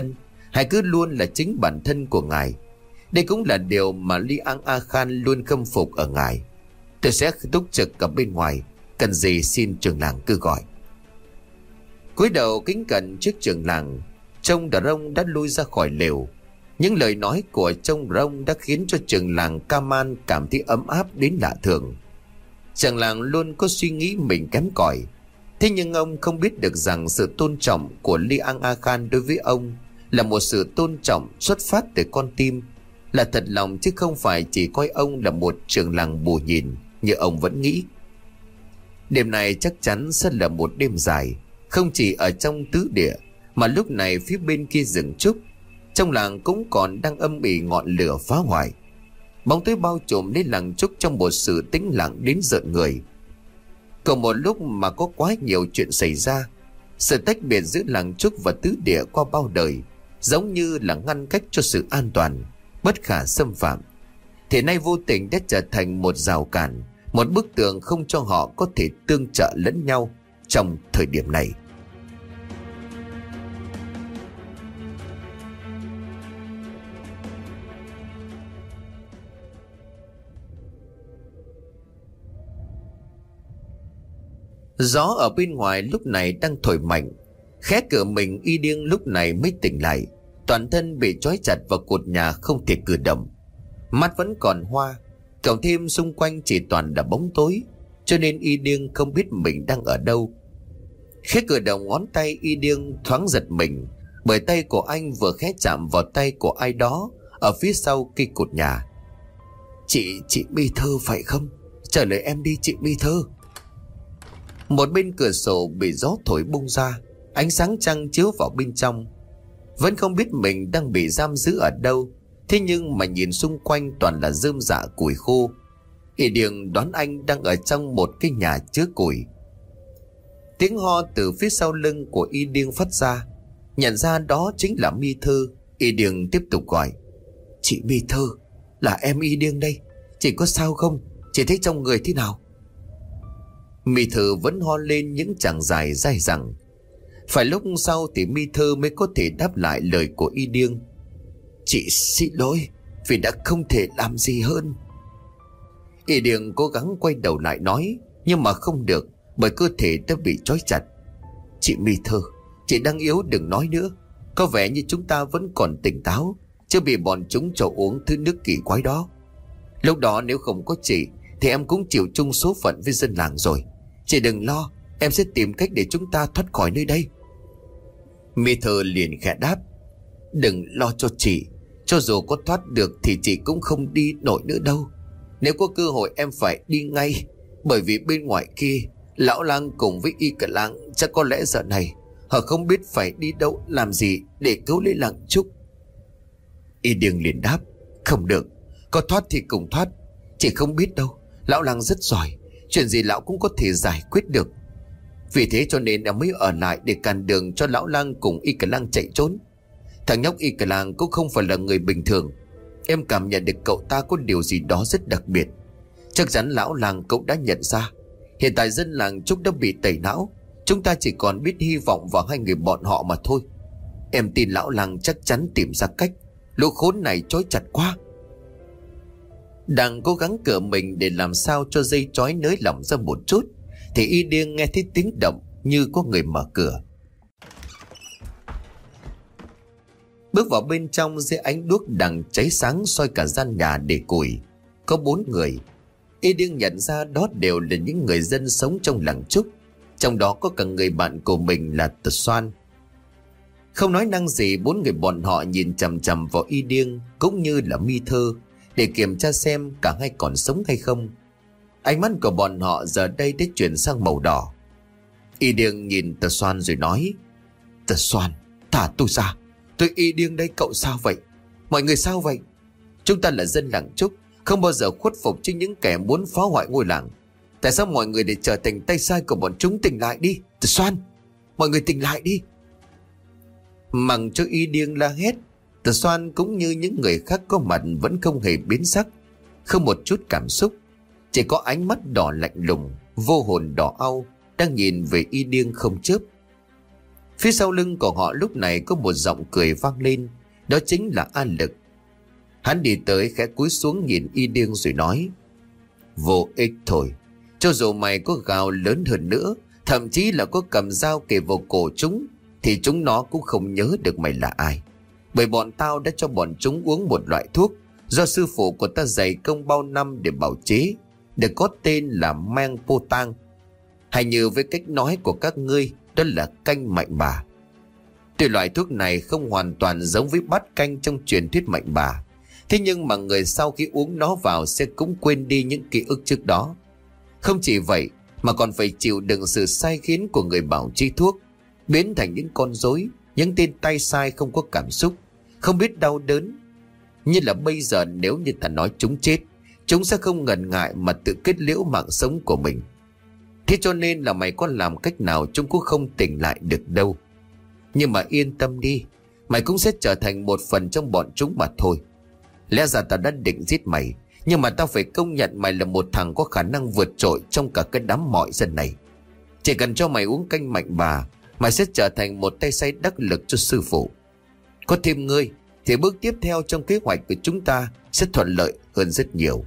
hay cứ luôn là chính bản thân của ngài. Đây cũng là điều mà Li Ang A Khan luôn khâm phục ở ngài. Tôi sẽ túc trực ở bên ngoài, cần gì xin trưởng làng cứ gọi. Cúi đầu kính cẩn trước trưởng làng, Trông Đà Rông đã lui ra khỏi lều. Những lời nói của Trông Rông đã khiến cho trưởng làng Kaman cảm thấy ấm áp đến lạ thường. Trưởng làng luôn có suy nghĩ mình kém cỏi, thế nhưng ông không biết được rằng sự tôn trọng của Li Ang A Khan đối với ông là một sự tôn trọng xuất phát từ con tim, là thật lòng, chứ không phải chỉ coi ông là một trưởng làng bù nhìn như ông vẫn nghĩ. Đêm này chắc chắn sẽ là một đêm dài, không chỉ ở trong tứ địa, mà lúc này phía bên kia rừng trúc, trong làng cũng còn đang âm ỉ ngọn lửa phá hoại. Bóng tối bao trùm lấy làng trúc trong một sự tĩnh lặng đến rợn người. Còn một lúc mà có quá nhiều chuyện xảy ra, sự tách biệt giữa làng trúc và tứ địa qua bao đời giống như là ngăn cách cho sự an toàn bất khả xâm phạm, thì nay vô tình đã trở thành một rào cản, một bức tường không cho họ có thể tương trợ lẫn nhau trong thời điểm này. Gió ở bên ngoài lúc này đang thổi mạnh. Khẽ cửa mình, Y Điêng lúc này mới tỉnh lại. Toàn thân bị trói chặt vào cột nhà, không thể cử động. Mắt vẫn còn hoa, cộng thêm xung quanh chỉ toàn là bóng tối, cho nên Y Điêng không biết mình đang ở đâu. Khẽ cử động ngón tay, Y Điêng thoáng giật mình, bởi tay của anh vừa khẽ chạm vào tay của ai đó ở phía sau cây cột nhà. Chị, chị Mi Thơ phải không? Trả lời em đi chị Mi Thơ. Một bên cửa sổ bị gió thổi bung ra, ánh sáng trăng chiếu vào bên trong. Vẫn không biết mình đang bị giam giữ ở đâu, thế nhưng mà nhìn xung quanh toàn là rơm rạ củi khô. Y Điêng đoán anh đang ở trong một cái nhà chứa củi. Tiếng ho từ phía sau lưng của Y Điêng phát ra, nhận ra đó chính là Mi Thơ. Y Điêng tiếp tục gọi: Chị Mi Thơ, là em Y Điêng đây. Chị có sao không? Chị thấy trong người thế nào? Mi Thơ vẫn ho lên những tràng dài dai dẳng. Phải lúc sau thì Mi Thơ mới có thể đáp lại lời của Y Điêng: Chị xin lỗi vì đã không thể làm gì hơn. Y Điêng cố gắng quay đầu lại nói, nhưng mà không được, bởi cơ thể đã bị trói chặt. Chị Mi Thơ, chị đang yếu, đừng nói nữa. Có vẻ như chúng ta vẫn còn tỉnh táo, chưa bị bọn chúng cho uống thứ nước kỳ quái đó. Lúc đó nếu không có chị thì em cũng chịu chung số phận với dân làng rồi. Chị đừng lo, em sẽ tìm cách để chúng ta thoát khỏi nơi đây. Mi Thơ liền khẽ đáp: Đừng lo cho chị, cho dù có thoát được thì chị cũng không đi nổi nữa đâu. Nếu có cơ hội em phải đi ngay, bởi vì bên ngoài kia lão lang cùng với Y Cả Lang chắc có lẽ giờ này họ không biết phải đi đâu làm gì để cứu lấy làng trúc. Y Điêng liền đáp: Không được, có thoát thì cùng thoát. Chị không biết đâu, lão lang rất giỏi, chuyện gì lão cũng có thể giải quyết được. Vì thế cho nên em mới ở lại để cản đường cho lão lang cùng Y Cả Lang chạy trốn. Thằng nhóc Y Cả Lang cũng không phải là người bình thường. Em cảm nhận được cậu ta có điều gì đó rất đặc biệt. Chắc chắn lão làng cũng đã nhận ra. Hiện tại dân làng Trúc đã bị tẩy não, chúng ta chỉ còn biết hy vọng vào hai người bọn họ mà thôi. Em tin lão làng chắc chắn tìm ra cách. Lũ khốn này trói chặt quá. Đang cố gắng cựa mình để làm sao cho dây trói nới lỏng ra một chút, thì Y Điêng nghe thấy tiếng động như có người mở cửa. Bước vào bên trong dưới ánh đuốc đằng cháy sáng soi cả gian nhà để củi, có bốn người. Y Điêng nhận ra đó đều là những người dân sống trong làng Trúc, trong đó có cả người bạn của mình là Tật Xoan. Không nói năng gì, bốn người bọn họ nhìn chằm chằm vào Y Điêng cũng như là Mi Thơ để kiểm tra xem cả hai còn sống hay không. Ánh mắt của bọn họ giờ đây đã chuyển sang màu đỏ. Y Điêng nhìn Tật Xoan rồi nói: Tật Xoan, thả tôi ra. Tôi Y Điêng đây, cậu sao vậy? Mọi người sao vậy? Chúng ta là dân làng Trúc, không bao giờ khuất phục trước những kẻ muốn phá hoại ngôi làng. Tại sao mọi người để trở thành tay sai của bọn chúng? Tỉnh lại đi, Tật Xoan, mọi người tỉnh lại đi. Mặc cho Y Điêng la hét, Tật Xoan cũng như những người khác có mặt vẫn không hề biến sắc, không một chút cảm xúc, chỉ có ánh mắt đỏ lạnh lùng, vô hồn đỏ au đang nhìn về Y Điêng không chớp. Phía sau lưng của họ lúc này có một giọng cười vang lên, đó chính là A Lực. Hắn đi tới khẽ cúi xuống nhìn Y Điêng rồi nói: Vô ích thôi. Cho dù mày có gào lớn hơn nữa, thậm chí là có cầm dao kề vào cổ chúng, thì chúng nó cũng không nhớ được mày là ai. Bởi bọn tao đã cho bọn chúng uống một loại thuốc do sư phụ của ta dày công bao năm để bào chế, được có tên là mang pô tang, hay như với cách nói của các ngươi, đó là canh mạnh bà. Tuy loại thuốc này không hoàn toàn giống với bát canh trong truyền thuyết mạnh bà, thế nhưng mà người sau khi uống nó vào sẽ cũng quên đi những ký ức trước đó. Không chỉ vậy mà còn phải chịu đựng sự sai khiến của người bảo chế thuốc, biến thành những con rối, những tên tay sai không có cảm xúc, không biết đau đớn. Như là bây giờ nếu như ta nói chúng chết, chúng sẽ không ngần ngại mà tự kết liễu mạng sống của mình. Thế cho nên là mày có làm cách nào chúng cũng không tỉnh lại được đâu. Nhưng mà yên tâm đi, mày cũng sẽ trở thành một phần trong bọn chúng mà thôi. Lẽ ra tao đã định giết mày, nhưng mà tao phải công nhận mày là một thằng có khả năng vượt trội trong cả cái đám mọi dân này. Chỉ cần cho mày uống canh mạnh bà, mày sẽ trở thành một tay sai đắc lực cho sư phụ. Có thêm ngươi thì bước tiếp theo trong kế hoạch của chúng ta sẽ thuận lợi hơn rất nhiều.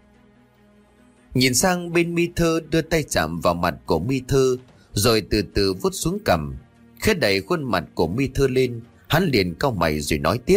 Nhìn sang bên Mi Thơ, đưa tay chạm vào mặt của Mi Thơ, rồi từ từ vuốt xuống cằm, khẽ đẩy khuôn mặt của Mi Thơ lên. Hắn liền cau mày rồi nói tiếp: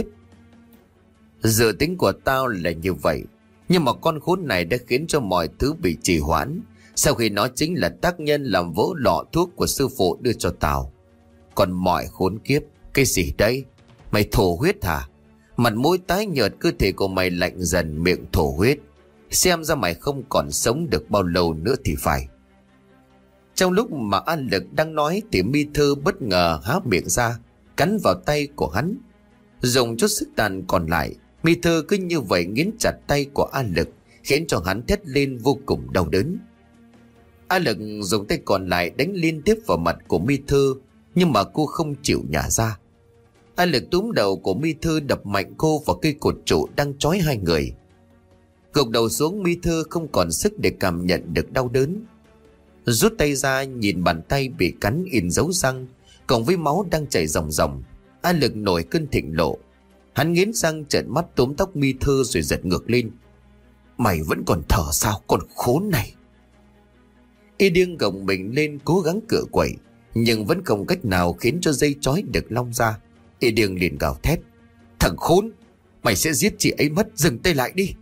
Dự tính của tao là như vậy, nhưng mà con khốn này đã khiến cho mọi thứ bị trì hoãn, sau khi nó chính là tác nhân làm vỡ lọ thuốc của sư phụ đưa cho tao. Còn mọi khốn kiếp, cái gì đây? Mày thổ huyết hả? Mặt mũi tái nhợt, cơ thể của mày lạnh dần, miệng thổ huyết. Xem ra mày không còn sống được bao lâu nữa thì phải. Trong lúc mà A Lực đang nói thì Mi Thơ bất ngờ há miệng ra, cắn vào tay của hắn. Dùng chút sức tàn còn lại, Mi Thơ cứ như vậy nghiến chặt tay của A Lực, khiến cho hắn thét lên vô cùng đau đớn. A Lực dùng tay còn lại đánh liên tiếp vào mặt của Mi Thơ, nhưng mà cô không chịu nhả ra. A Lực túm đầu của Mi Thơ đập mạnh cô vào cây cột trụ đang trói hai người. Gục đầu xuống, Mi Thơ không còn sức để cảm nhận được đau đớn. Rút tay ra nhìn bàn tay bị cắn in dấu răng, cộng với máu đang chảy ròng ròng, A Lực nổi cơn thịnh nộ. Hắn nghiến răng trợn mắt túm tóc Mi Thơ rồi giật ngược lên: Mày vẫn còn thở sao, con khốn này? Y Điêng gồng mình lên cố gắng cựa quậy, nhưng vẫn không cách nào khiến cho dây trói được long ra. Y Điêng liền gào thét: Thằng khốn, mày sẽ giết chị ấy mất, dừng tay lại đi.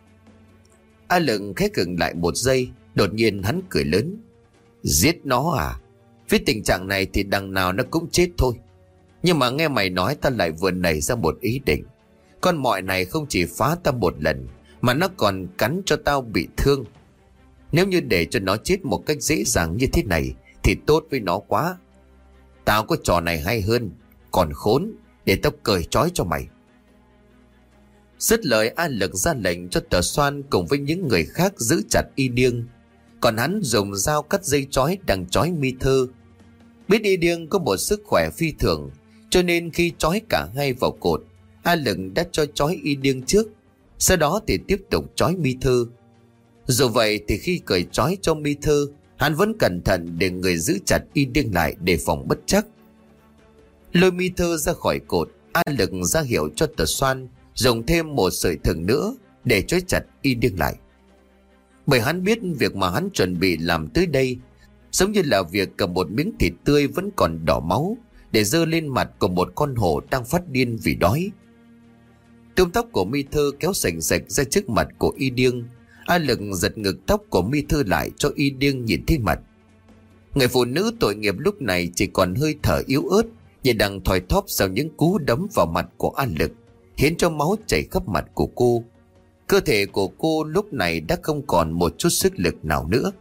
A Lực khẽ khựng lại một giây, đột nhiên hắn cười lớn: Giết nó à? Với tình trạng này thì đằng nào nó cũng chết thôi. Nhưng mà nghe mày nói, ta lại vừa nảy ra một ý định. Con mọi này không chỉ phá ta một lần, mà nó còn cắn cho tao bị thương. Nếu như để cho nó chết một cách dễ dàng như thế này thì tốt với nó quá. Tao có trò này hay hơn. Còn khốn, để tao cởi trói cho mày. Dứt lời, A Lực ra lệnh cho Tờ Xoan cùng với những người khác giữ chặt Y Điêng, còn hắn dùng dao cắt dây trói đang trói Mi Thơ. Biết Y Điêng có một sức khỏe phi thường, cho nên khi trói cả hai vào cột, A Lực đã cho trói Y Điêng trước, sau đó thì tiếp tục trói Mi Thơ. Dù vậy thì khi cởi trói cho Mi Thơ, hắn vẫn cẩn thận để người giữ chặt Y Điêng lại đề phòng bất trắc. Lôi Mi Thơ ra khỏi cột, A Lực ra hiệu cho Tờ Xoan dùng thêm một sợi thừng nữa để trói chặt Y Điêng lại. Bởi hắn biết việc mà hắn chuẩn bị làm tới đây giống như là việc cầm một miếng thịt tươi vẫn còn đỏ máu để dơ lên mặt của một con hổ đang phát điên vì đói. Túm tóc của Mi Thơ kéo sành sạch ra trước mặt của Y Điêng. A Lực giật ngực tóc của Mi Thơ lại cho Y Điêng nhìn thấy mặt. Người phụ nữ tội nghiệp lúc này chỉ còn hơi thở yếu ớt, như đang thoi thóp sau những cú đấm vào mặt của A Lực, khiến cho máu chảy khắp mặt của cô. Cơ thể của cô lúc này đã không còn một chút sức lực nào nữa.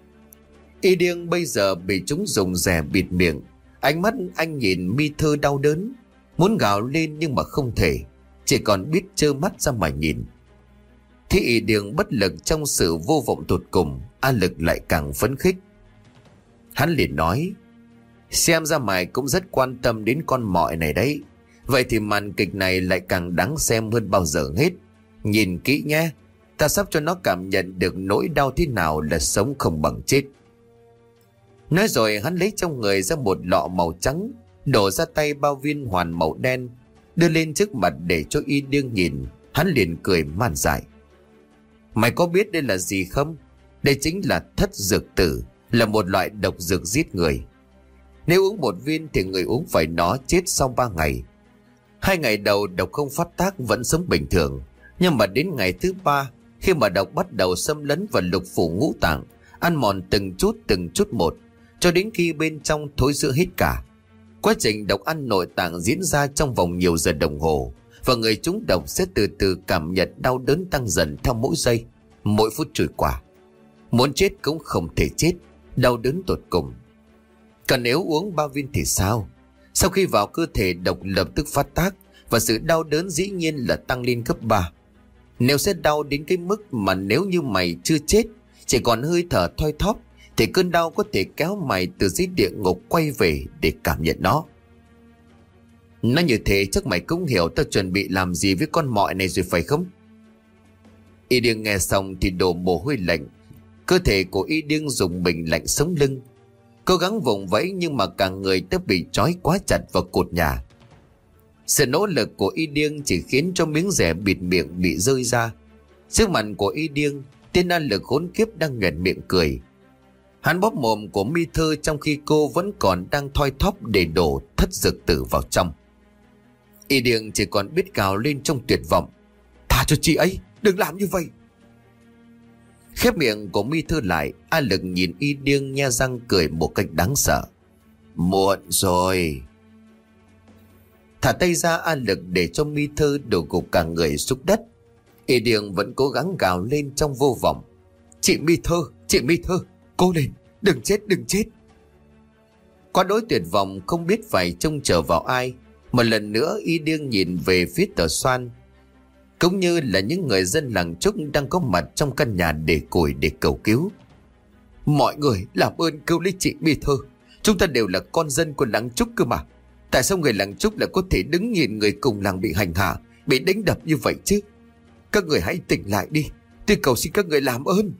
Y Điêng bây giờ bị chúng dùng rẻ bịt miệng. Ánh mắt anh nhìn Mi Thơ đau đớn, muốn gào lên nhưng mà không thể, chỉ còn biết trơ mắt ra mà nhìn. Thế Y Điêng bất lực trong sự vô vọng tột cùng, A Lực lại càng phấn khích. Hắn liền nói: Xem ra mày cũng rất quan tâm đến con mọi này đấy. Vậy thì màn kịch này lại càng đáng xem hơn bao giờ hết. Nhìn kỹ nhé, ta sắp cho nó cảm nhận được nỗi đau thế nào là sống không bằng chết. Nói rồi hắn lấy trong người ra một lọ màu trắng, đổ ra tay bao viên hoàn màu đen. đưa lên trước mặt để cho Y Điêng nhìn. Hắn liền cười man dại. Mày có biết đây là gì không? Đây chính là thất dược tử, là một loại độc dược giết người. Nếu uống một viên thì người uống phải nó chết sau ba ngày. Hai ngày đầu độc không phát tác vẫn sống bình thường, nhưng mà đến ngày thứ ba, khi mà độc bắt đầu xâm lấn vào lục phủ ngũ tạng, ăn mòn từng chút từng chút một, cho đến khi bên trong thối rữa hết cả. Quá trình độc ăn nội tạng diễn ra trong vòng nhiều giờ đồng hồ, và người trúng độc sẽ từ từ cảm nhận đau đớn tăng dần theo mỗi giây, mỗi phút trôi qua. Muốn chết cũng không thể chết, đau đớn tột cùng. Còn nếu uống ba viên thì sao? Sau khi vào cơ thể, độc lập tức phát tác, và sự đau đớn dĩ nhiên là tăng lên gấp ba. Nếu sẽ đau đến cái mức mà nếu như mày chưa chết, chỉ còn hơi thở thoi thóp, thì cơn đau có thể kéo mày từ dưới địa ngục quay về để cảm nhận nó. Nói như thế chắc mày cũng hiểu tao chuẩn bị làm gì với con mọi này rồi phải không? Y Điêng nghe xong thì đổ mồ hôi lạnh. Cơ thể của Y Điêng rùng mình lạnh sống lưng. Cố gắng vùng vẫy nhưng mà cả người đã bị trói quá chặt vào cột nhà. Sự nỗ lực của Y Điêng chỉ khiến cho miếng rẻ bịt miệng bị rơi ra. Trước mặt của Y Điêng, tên An Lực khốn kiếp đang nhoẻn miệng cười. Hắn bóp mồm của Mi Thơ trong khi cô vẫn còn đang thoi thóp để đổ thất dược tử vào trong. Y Điêng chỉ còn biết gào lên trong tuyệt vọng. Tha cho chị ấy, đừng làm như vậy. Khép miệng của Mi Thơ lại, An Lực nhìn Y Điêng nhe răng cười một cách đáng sợ. Muộn rồi. Thả tay ra, An Lực để cho Mi Thơ đổ gục cả người xuống đất. Y Điêng vẫn cố gắng gào lên trong vô vọng. Chị Mi Thơ, chị Mi Thơ, cố lên, đừng chết, đừng chết. Quá đối tuyệt vọng không biết phải trông chờ vào ai. Một lần nữa Y Điêng nhìn về phía Tờ Xoan, cũng như là những người dân làng Trúc đang có mặt trong căn nhà để củi để cầu cứu. Mọi người làm ơn cứu lấy chị Mi Thơ. Chúng ta đều là con dân của làng Trúc cơ mà. Tại sao người làng Trúc lại có thể đứng nhìn người cùng làng bị hành hạ, bị đánh đập như vậy chứ? Các người hãy tỉnh lại đi, tôi cầu xin các người làm ơn.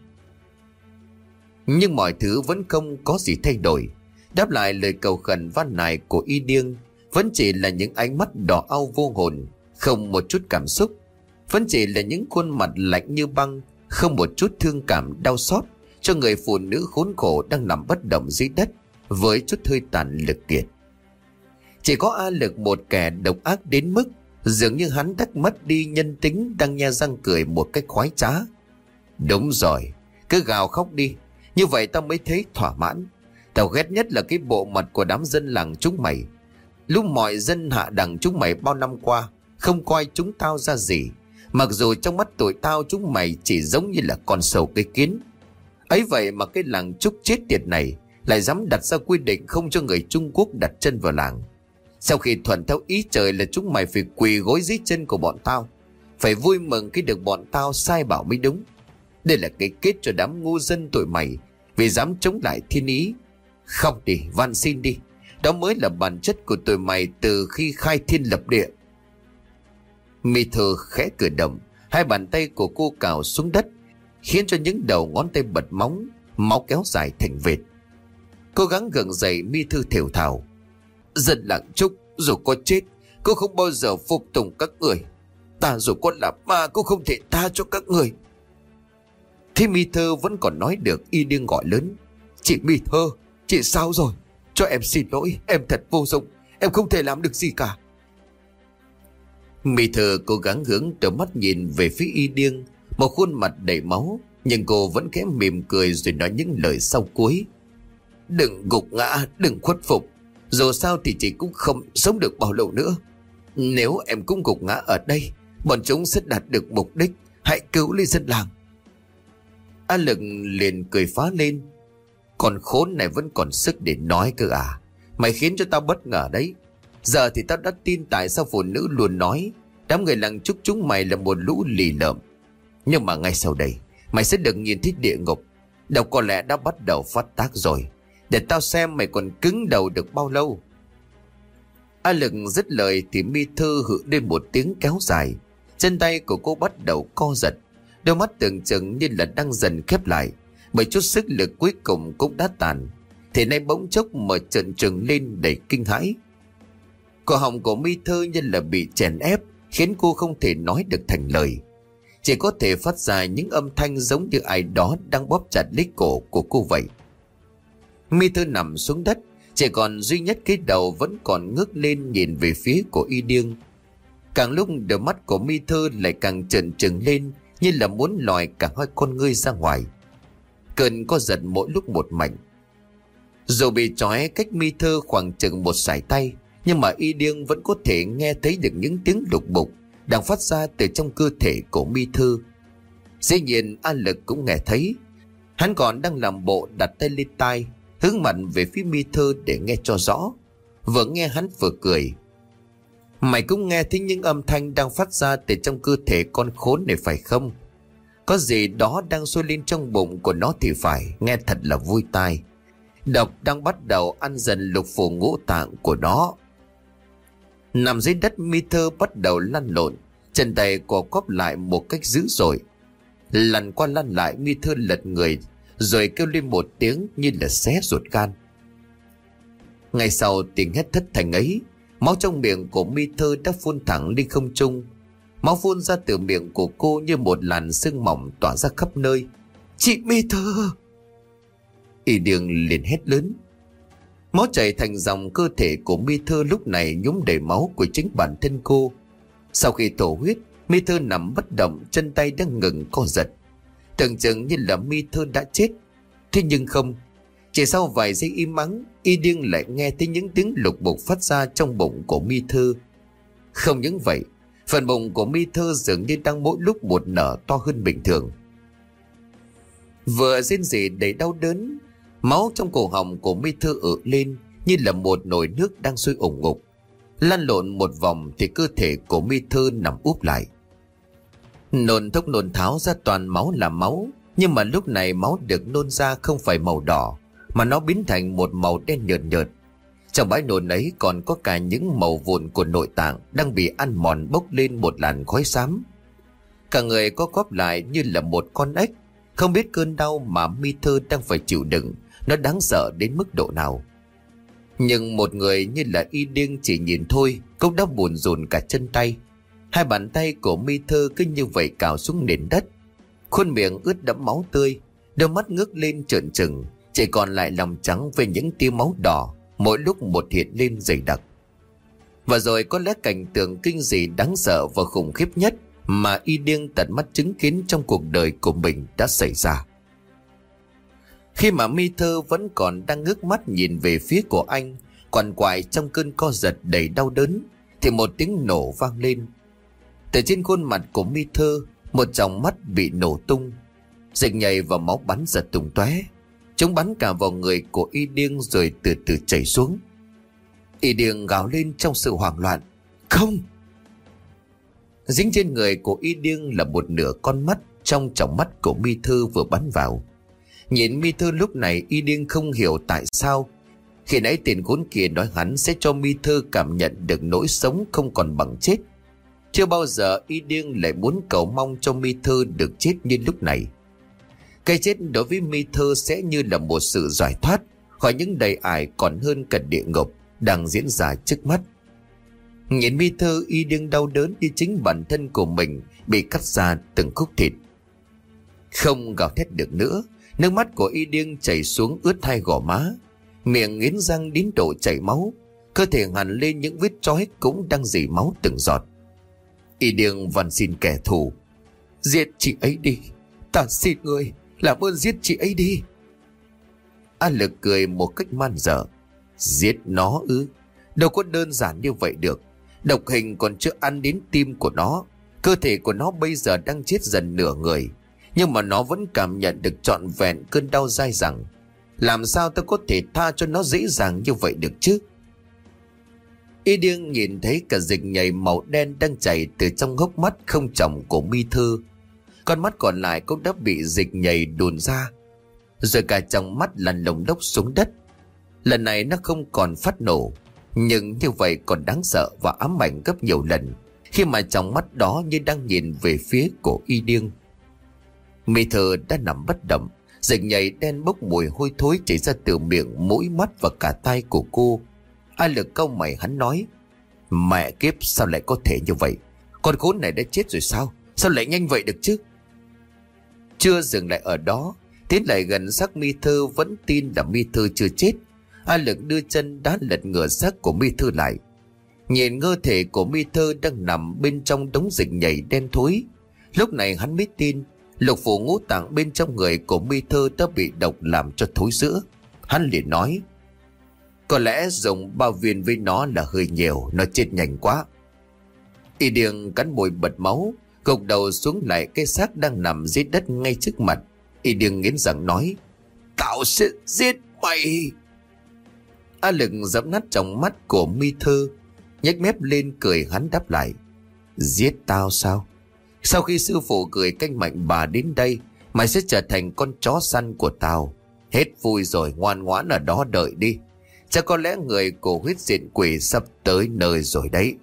Nhưng mọi thứ vẫn không có gì thay đổi. Đáp lại lời cầu khẩn van nài của Y Điêng vẫn chỉ là những ánh mắt đỏ au vô hồn, không một chút cảm xúc. Vẫn chỉ là những khuôn mặt lạnh như băng, không một chút thương cảm đau xót cho người phụ nữ khốn khổ đang nằm bất động dưới đất với chút hơi tàn lực kiệt. Chỉ có A Lực, một kẻ độc ác đến mức dường như hắn đã mất đi nhân tính, đang nhe răng cười một cách khoái trá. Đúng rồi, cứ gào khóc đi, như vậy tao mới thấy thỏa mãn. Tao ghét nhất là cái bộ mặt của đám dân làng chúng mày. Lúc mọi dân hạ đẳng chúng mày bao năm qua không coi chúng tao ra gì, mặc dù trong mắt tụi tao chúng mày chỉ giống như là con sâu cái kiến. Ấy vậy mà cái làng Trúc chết tiệt này lại dám đặt ra quy định không cho người Trung Quốc đặt chân vào làng. Sau khi thuận theo ý trời là chúng mày phải quỳ gối dưới chân của bọn tao, phải vui mừng khi được bọn tao sai bảo mới đúng. Đây là cái kết cho đám ngu dân tụi mày vì dám chống lại thiên ý. Không đi, van xin đi. Đó mới là bản chất của tụi mày từ khi khai thiên lập địa. Mi Thơ khẽ cử động, hai bàn tay của cô cào xuống đất, khiến cho những đầu ngón tay bật móng, máu kéo dài thành vệt. Cố gắng gượng dậy, Mi Thơ thều thào. Dân làng Trúc dù có chết, cô không bao giờ phục tùng các người. Ta dù có là ma cũng không thể tha cho các người. Thế Mi Thơ vẫn còn nói được, Y Điêng gọi lớn. Chị Mi Thơ, chị sao rồi? Cho em xin lỗi, em thật vô dụng, em không thể làm được gì cả. Mi Thơ cố gắng hướng đôi mắt nhìn về phía Y Điêng, một khuôn mặt đầy máu, nhưng cô vẫn khẽ mỉm cười rồi nói những lời sau cuối. Đừng gục ngã, đừng khuất phục. Dù sao thì chị cũng không sống được bao lâu nữa. Nếu em cũng gục ngã ở đây, bọn chúng sẽ đạt được mục đích. Hãy cứu lấy dân làng. A Lực liền cười phá lên. Con khốn này vẫn còn sức để nói cơ à? Mày khiến cho tao bất ngờ đấy. Giờ thì tao đã tin tại sao phụ nữ luôn nói đám người làng Trúc chúng mày là một lũ lì lợm. Nhưng mà ngay sau đây mày sẽ được nhìn thấy địa ngục. Độc có lẽ đã bắt đầu phát tác rồi. Để tao xem mày còn cứng đầu được bao lâu. A Lực dứt lời thì Mi Thơ hự lên một tiếng kéo dài. Chân tay của cô bắt đầu co giật, đôi mắt tưởng chừng như là đang dần khép lại, bởi chút sức lực cuối cùng cũng đã tàn. Thì nay bỗng chốc mở trợn trừng lên đầy kinh hãi. Cổ họng của mi thơ như là bị chèn ép, khiến cô không thể nói được thành lời. Chỉ có thể phát ra những âm thanh giống như ai đó đang bóp chặt lấy cổ của cô vậy. Mi thơ nằm xuống đất, chỉ còn duy nhất cái đầu vẫn còn ngước lên nhìn về phía của Y Điêng. Càng lúc đôi mắt của mi thơ lại càng trợn trừng lên, như là muốn lòi cả hai con ngươi ra ngoài. Cơn co giật mỗi lúc một mạnh. Dù bị trói cách mi thơ khoảng chừng một sải tay, nhưng mà Y Điêng vẫn có thể nghe thấy được những tiếng lục bục đang phát ra từ trong cơ thể của mi thơ. Dĩ nhiên A Lực cũng nghe thấy. Hắn còn đang làm bộ đặt tay lên tai, hướng mặt về phía mi thơ để nghe cho rõ. Vừa nghe hắn vừa cười. Mày cũng nghe thấy những âm thanh đang phát ra từ trong cơ thể con khốn này phải không? Có gì đó đang sôi lên trong bụng của nó thì phải, nghe thật là vui tai. Độc đang bắt đầu ăn dần lục phủ ngũ tạng của nó. Nằm dưới đất, mi thơ bắt đầu lăn lộn, chân tay co quắp lại một cách dữ dội. Lăn qua lăn lại, mi thơ lật người rồi kêu lên một tiếng như là xé ruột gan. Ngay sau tiếng hét thất thanh ấy, máu trong miệng của mi thơ đã phun thẳng lên không trung. Máu phun ra từ miệng của cô như một làn sương mỏng tỏa ra khắp nơi. Chị mi thơ! Y Điêng liền hét lớn. Máu chảy thành dòng, cơ thể của mi thơ lúc này nhúng đầy máu của chính bản thân cô. Sau khi thổ huyết, mi thơ nằm bất động, chân tay đang ngừng co giật. Tưởng chừng như là mi thơ đã chết. Thế nhưng không. Chỉ sau vài giây im ắng, Y Điêng lại nghe thấy những tiếng lục bục phát ra trong bụng của mi thơ. Không những vậy, phần bụng của mi thơ dường như đang mỗi lúc một nở to hơn bình thường. Vừa rên rỉ đầy đau đớn, máu trong cổ họng của mi thơ ự lên như là một nồi nước đang sôi ủng ngục. Lăn lộn một vòng thì cơ thể của mi thơ nằm úp lại. Nôn thốc nôn tháo ra toàn máu là máu, nhưng mà lúc này máu được nôn ra không phải màu đỏ, mà nó biến thành một màu đen nhợt nhợt. Trong bãi nôn ấy còn có cả những màu vụn của nội tạng đang bị ăn mòn, bốc lên một làn khói xám. Cả người có quắp lại như là một con ếch. Không biết cơn đau mà mi thơ đang phải chịu đựng nó đáng sợ đến mức độ nào. Nhưng một người như là Y Điêng chỉ nhìn thôi cũng đã buồn rùn cả chân tay. Hai bàn tay của mi thơ cứ như vậy cào xuống nền đất, khuôn miệng ướt đẫm máu tươi, đôi mắt ngước lên trợn trừng, chỉ còn lại lòng trắng với những tia máu đỏ mỗi lúc một hiện lên dày đặc. Và rồi có lẽ cảnh tượng kinh dị đáng sợ và khủng khiếp nhất mà Y Điêng tận mắt chứng kiến trong cuộc đời của mình đã xảy ra. Khi mà mi thơ vẫn còn đang ngước mắt nhìn về phía của anh, quằn quại trong cơn co giật đầy đau đớn, thì một tiếng nổ vang lên. Từ trên khuôn mặt của mi thơ, một tròng mắt bị nổ tung, dịch nhầy và máu bắn ra tung tóe. Chúng bắn cả vào người của Y Điêng rồi từ từ chảy xuống. Y Điêng gào lên trong sự hoảng loạn. Không! Dính trên người của Y Điêng là một nửa con mắt trong tròng mắt của mi thơ vừa bắn vào. Nhìn mi thơ lúc này, Y Điêng không hiểu tại sao khi nãy tên khốn kia nói hắn sẽ cho mi thơ cảm nhận được nỗi sống không còn bằng chết. Chưa bao giờ Y Điêng lại muốn cầu mong cho mi thơ được chết như lúc này. Cái chết đối với mi thơ sẽ như là một sự giải thoát khỏi những đầy ải còn hơn cả địa ngục đang diễn ra trước mắt. Nhìn mi thơ, Y Điêng đau đớn như chính bản thân của mình bị cắt ra từng khúc thịt. Không gào thét được nữa, nước mắt của Y Điêng chảy xuống ướt hai gò má, miệng nghiến răng đến độ chảy máu, cơ thể hằn lên những vết trói cũng đang rỉ máu từng giọt. Y Điêng van xin kẻ thù. Giết chị ấy đi, ta xin người, làm ơn giết chị ấy đi. A Lực cười một cách man dợ. Giết nó ư? Đâu có đơn giản như vậy được. Độc hình còn chưa ăn đến tim của nó. Cơ thể của nó bây giờ đang chết dần nửa người, nhưng mà nó vẫn cảm nhận được trọn vẹn cơn đau dai dẳng. Làm sao ta có thể tha cho nó dễ dàng như vậy được chứ? Y Điêng nhìn thấy cả dịch nhầy màu đen đang chảy từ trong hốc mắt không tròng của mi thơ. Con mắt còn lại cũng đã bị dịch nhầy đùn ra, rồi cả trong mắt lăn lồng đốc xuống đất. Lần này nó không còn phát nổ, nhưng như vậy còn đáng sợ và ám ảnh gấp nhiều lần, khi mà trong mắt đó như đang nhìn về phía của Y Điêng. Mi thơ đã nằm bất động, dịch nhầy đen bốc mùi hôi thối chảy ra từ miệng, mũi, mắt và cả tai của cô. A Lực cau mày, hắn nói. Mẹ kiếp, sao lại có thể như vậy? Con khốn này đã chết rồi sao? Sao lại nhanh vậy được chứ? Chưa dừng lại ở đó, tiến lại gần xác Mi Thư vẫn tin là Mi Thư chưa chết. A Lực đưa chân đá lật ngửa xác của Mi Thư lại. Nhìn cơ thể của Mi Thư đang nằm bên trong đống dịch nhầy đen thối, lúc này hắn mới tin lục phủ ngũ tạng bên trong người của Mi Thư đã bị độc làm cho thối rữa. Hắn liền nói: có lẽ dùng bao viên với nó là hơi nhiều, nó chết nhanh quá. Y Điêng cắn môi bật máu, gục đầu xuống lại cái xác đang nằm dưới đất ngay trước mặt. Y Điêng nghiến răng nói: tao sẽ giết mày. A Lực giẫm nát trong mắt của Mi Thư, nhếch mép lên cười. Hắn đáp lại: giết tao sao? Sau khi sư phụ gửi canh mạnh bà đến đây, mày sẽ trở thành con chó săn của tao. Hết vui rồi, ngoan ngoãn ở đó đợi đi. Chắc có lẽ người của huyết diện quỷ sắp tới nơi rồi đấy.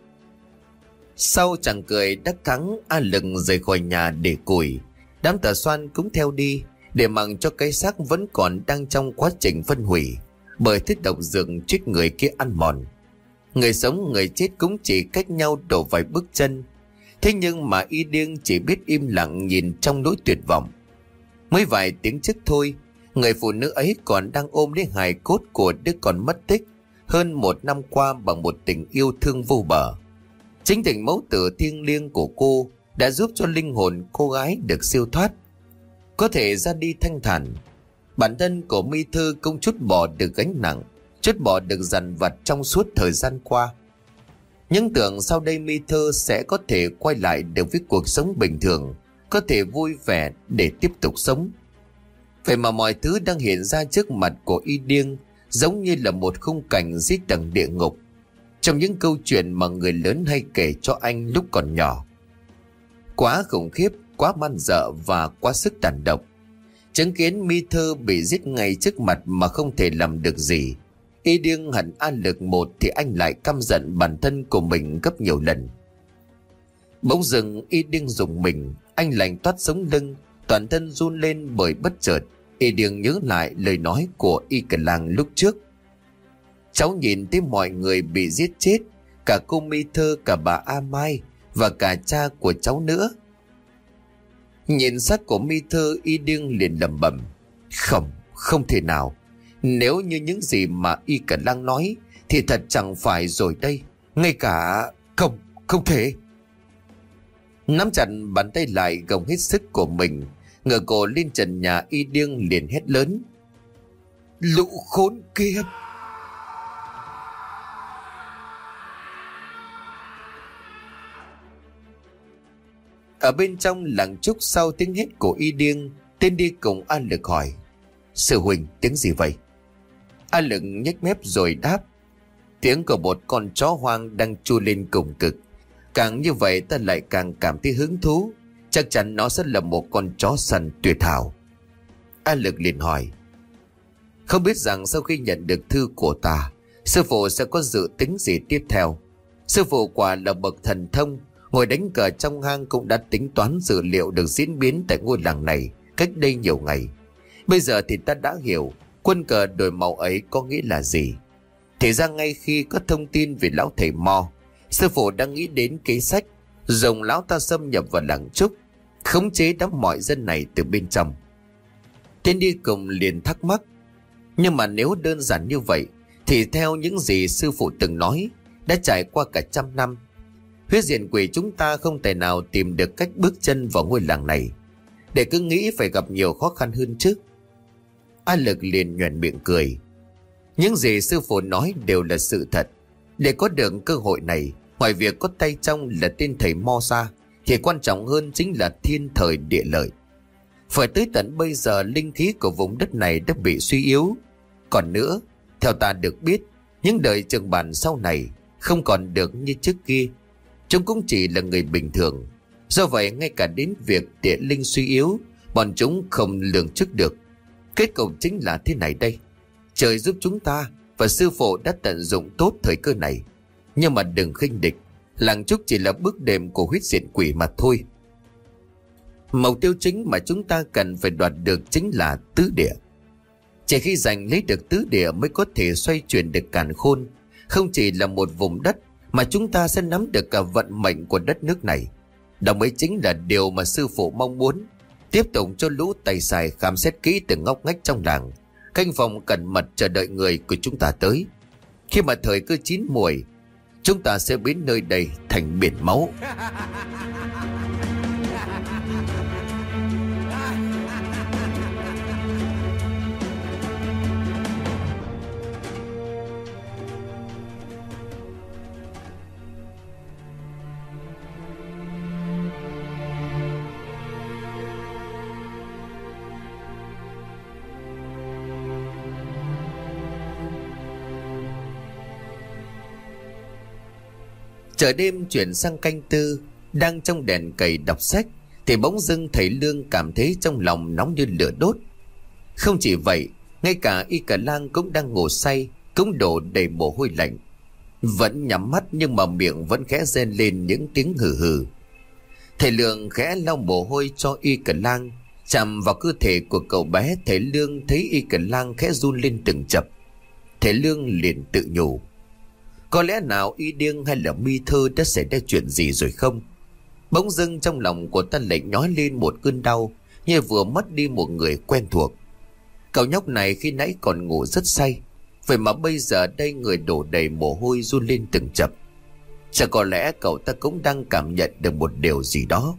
Sau chàng cười đắc thắng, A Lực rời khỏi nhà để củi. Đám tà xoan cũng theo đi, để mặc cho cái xác vẫn còn đang trong quá trình phân hủy bởi thứ độc dược chết người kia ăn mòn. Người sống người chết cũng chỉ cách nhau đổ vài bước chân. Thế nhưng mà Y Điêng chỉ biết im lặng nhìn trong nỗi tuyệt vọng. Mới vài tiếng trước thôi, người phụ nữ ấy còn đang ôm lấy hài cốt của đứa con mất tích hơn một năm qua bằng một tình yêu thương vô bờ. Chính tình mẫu tử thiêng liêng của cô đã giúp cho linh hồn cô gái được siêu thoát, có thể ra đi thanh thản. Bản thân của Mi Thư cũng trút bỏ được gánh nặng, trút bỏ được dằn vặt trong suốt thời gian qua. Nhưng tưởng sau đây Mi Thư sẽ có thể quay lại được với cuộc sống bình thường, có thể vui vẻ để tiếp tục sống. Vậy mà mọi thứ đang hiện ra trước mặt của Y Điêng giống như là một khung cảnh dưới tầng địa ngục, trong những câu chuyện mà người lớn hay kể cho anh lúc còn nhỏ. Quá khủng khiếp, quá man dợ và quá sức tàn độc. Chứng kiến Mi Thư bị giết ngay trước mặt mà không thể làm được gì, Y Điêng hận A Lực một thì anh lại căm giận bản thân của mình gấp nhiều lần. Bỗng dưng Y Điêng rùng mình, anh lạnh toát sống lưng, toàn thân run lên bởi bất chợt Y Điêng nhớ lại lời nói của Y Cờ Lang lúc trước. Cháu nhìn thấy mọi người bị giết chết, cả cô Mi Thư, cả bà A Mai và cả cha của cháu nữa. Nhìn xác của Mi Thư, Y Điêng liền lẩm bẩm: Không, không thể nào. Nếu như những gì mà Y Cờ Lang nói thì thật chẳng phải rồi đây. Ngay cả... Không, không thể. Nắm chặt bàn tay lại gồng hết sức của mình, ngửa cổ lên trần nhà, Y Điêng liền hét lớn: Lũ khốn kiếp! Ở bên trong làng trúc, sau tiếng hét của Y Điêng, tên đi cùng A Lực hỏi: Sư huynh, tiếng gì vậy? A Lực nhếch mép rồi đáp: Tiếng của một con chó hoang đang chu lên cùng cực. Càng như vậy ta lại càng cảm thấy hứng thú. Chắc chắn nó sẽ là một con chó săn tuyệt hảo. A Lực liền hỏi: Không biết rằng sau khi nhận được thư của ta, sư phụ sẽ có dự tính gì tiếp theo? Sư phụ quả là bậc thần thông, ngồi đánh cờ trong hang cũng đã tính toán dữ liệu được diễn biến tại ngôi làng này cách đây nhiều ngày. Bây giờ thì ta đã hiểu quân cờ đổi màu ấy có nghĩa là gì. Thì ra ngay khi có thông tin về lão thầy Mo, sư phụ đang nghĩ đến kế sách dùng lão ta xâm nhập vào làng trúc, khống chế đám mọi dân này từ bên trong. Tên đi cùng liền thắc mắc: Nhưng mà nếu đơn giản như vậy thì theo những gì sư phụ từng nói, đã trải qua cả trăm năm, huyết diện quỷ chúng ta không thể nào tìm được cách bước chân vào ngôi làng này. Để cứ nghĩ phải gặp nhiều khó khăn hơn chứ. A Lực liền nhoẻn miệng cười: Những gì sư phụ nói đều là sự thật. Để có được cơ hội này, ngoài việc có tay trong là tên thầy Mo ra, thì quan trọng hơn chính là thiên thời địa lợi. Phải tới tận bây giờ linh khí của vùng đất này đã bị suy yếu. Còn nữa, theo ta được biết, những đời trường bản sau này không còn được như trước kia. Chúng cũng chỉ là người bình thường. Do vậy ngay cả đến việc địa linh suy yếu, bọn chúng không lường trước được. Kết cục chính là thế này đây. Trời giúp chúng ta và sư phụ đã tận dụng tốt thời cơ này. Nhưng mà đừng khinh địch, làng trúc chỉ là bước đệm của huyết diện quỷ mà thôi. Mục tiêu chính mà chúng ta cần phải đoạt được chính là tứ địa. Chỉ khi giành lấy được tứ địa mới có thể xoay chuyển được càn khôn. Không chỉ là một vùng đất mà chúng ta sẽ nắm được cả vận mệnh của đất nước này. Đó mới chính là điều mà sư phụ mong muốn. Tiếp tục cho lũ tay xài khám xét kỹ từng ngóc ngách trong làng, canh phòng cẩn mật chờ đợi người của chúng ta tới. Khi mà thời cơ chín muồi, chúng ta sẽ biến nơi đây thành biển máu. Chợ đêm chuyển sang canh tư, đang trong đèn cầy đọc sách thì bỗng dưng thầy Lương cảm thấy trong lòng nóng như lửa đốt. Không chỉ vậy, ngay cả Y Cả Lang cũng đang ngủ say, cũng đổ đầy mồ hôi lạnh, vẫn nhắm mắt nhưng mà miệng vẫn khẽ rên lên những tiếng hừ hừ. Thầy Lương khẽ lau mồ hôi cho Y Cả Lang, chạm vào cơ thể của cậu bé. Thầy Lương thấy Y Cả Lang khẽ run lên từng chập. Thầy Lương liền tự nhủ, có lẽ nào Y Điêng hay là Mi Thơ đã xảy ra chuyện gì rồi không? Bỗng dưng trong lòng của ta lại nhói lên một cơn đau, như vừa mất đi một người quen thuộc. Cậu nhóc này khi nãy còn ngủ rất say, vậy mà bây giờ đây người đổ đầy mồ hôi run lên từng chập. Chắc có lẽ cậu ta cũng đang cảm nhận được một điều gì đó.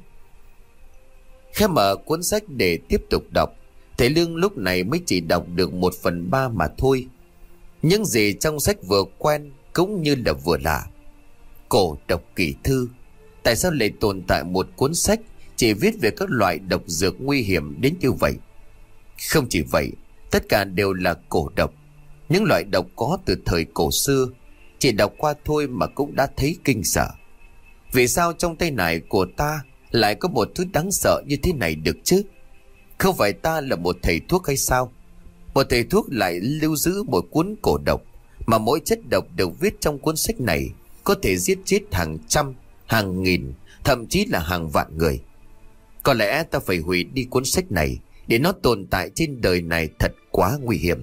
Khẽ mở cuốn sách để tiếp tục đọc, thầy Lương lúc này mới chỉ đọc được một phần ba mà thôi. Những gì trong sách vừa quen cũng như là vừa lạ. Cổ độc kỳ thư, tại sao lại tồn tại một cuốn sách chỉ viết về các loại độc dược nguy hiểm đến như vậy? Không chỉ vậy, tất cả đều là cổ độc, những loại độc có từ thời cổ xưa, chỉ đọc qua thôi mà cũng đã thấy kinh sợ. Vì sao trong tay này của ta lại có một thứ đáng sợ như thế này được chứ? Không phải ta là một thầy thuốc hay sao? Một thầy thuốc lại lưu giữ một cuốn cổ độc, mà mỗi chất độc được viết trong cuốn sách này có thể giết chết hàng trăm, hàng nghìn, thậm chí là hàng vạn người. Có lẽ ta phải hủy đi cuốn sách này, để nó tồn tại trên đời này thật quá nguy hiểm.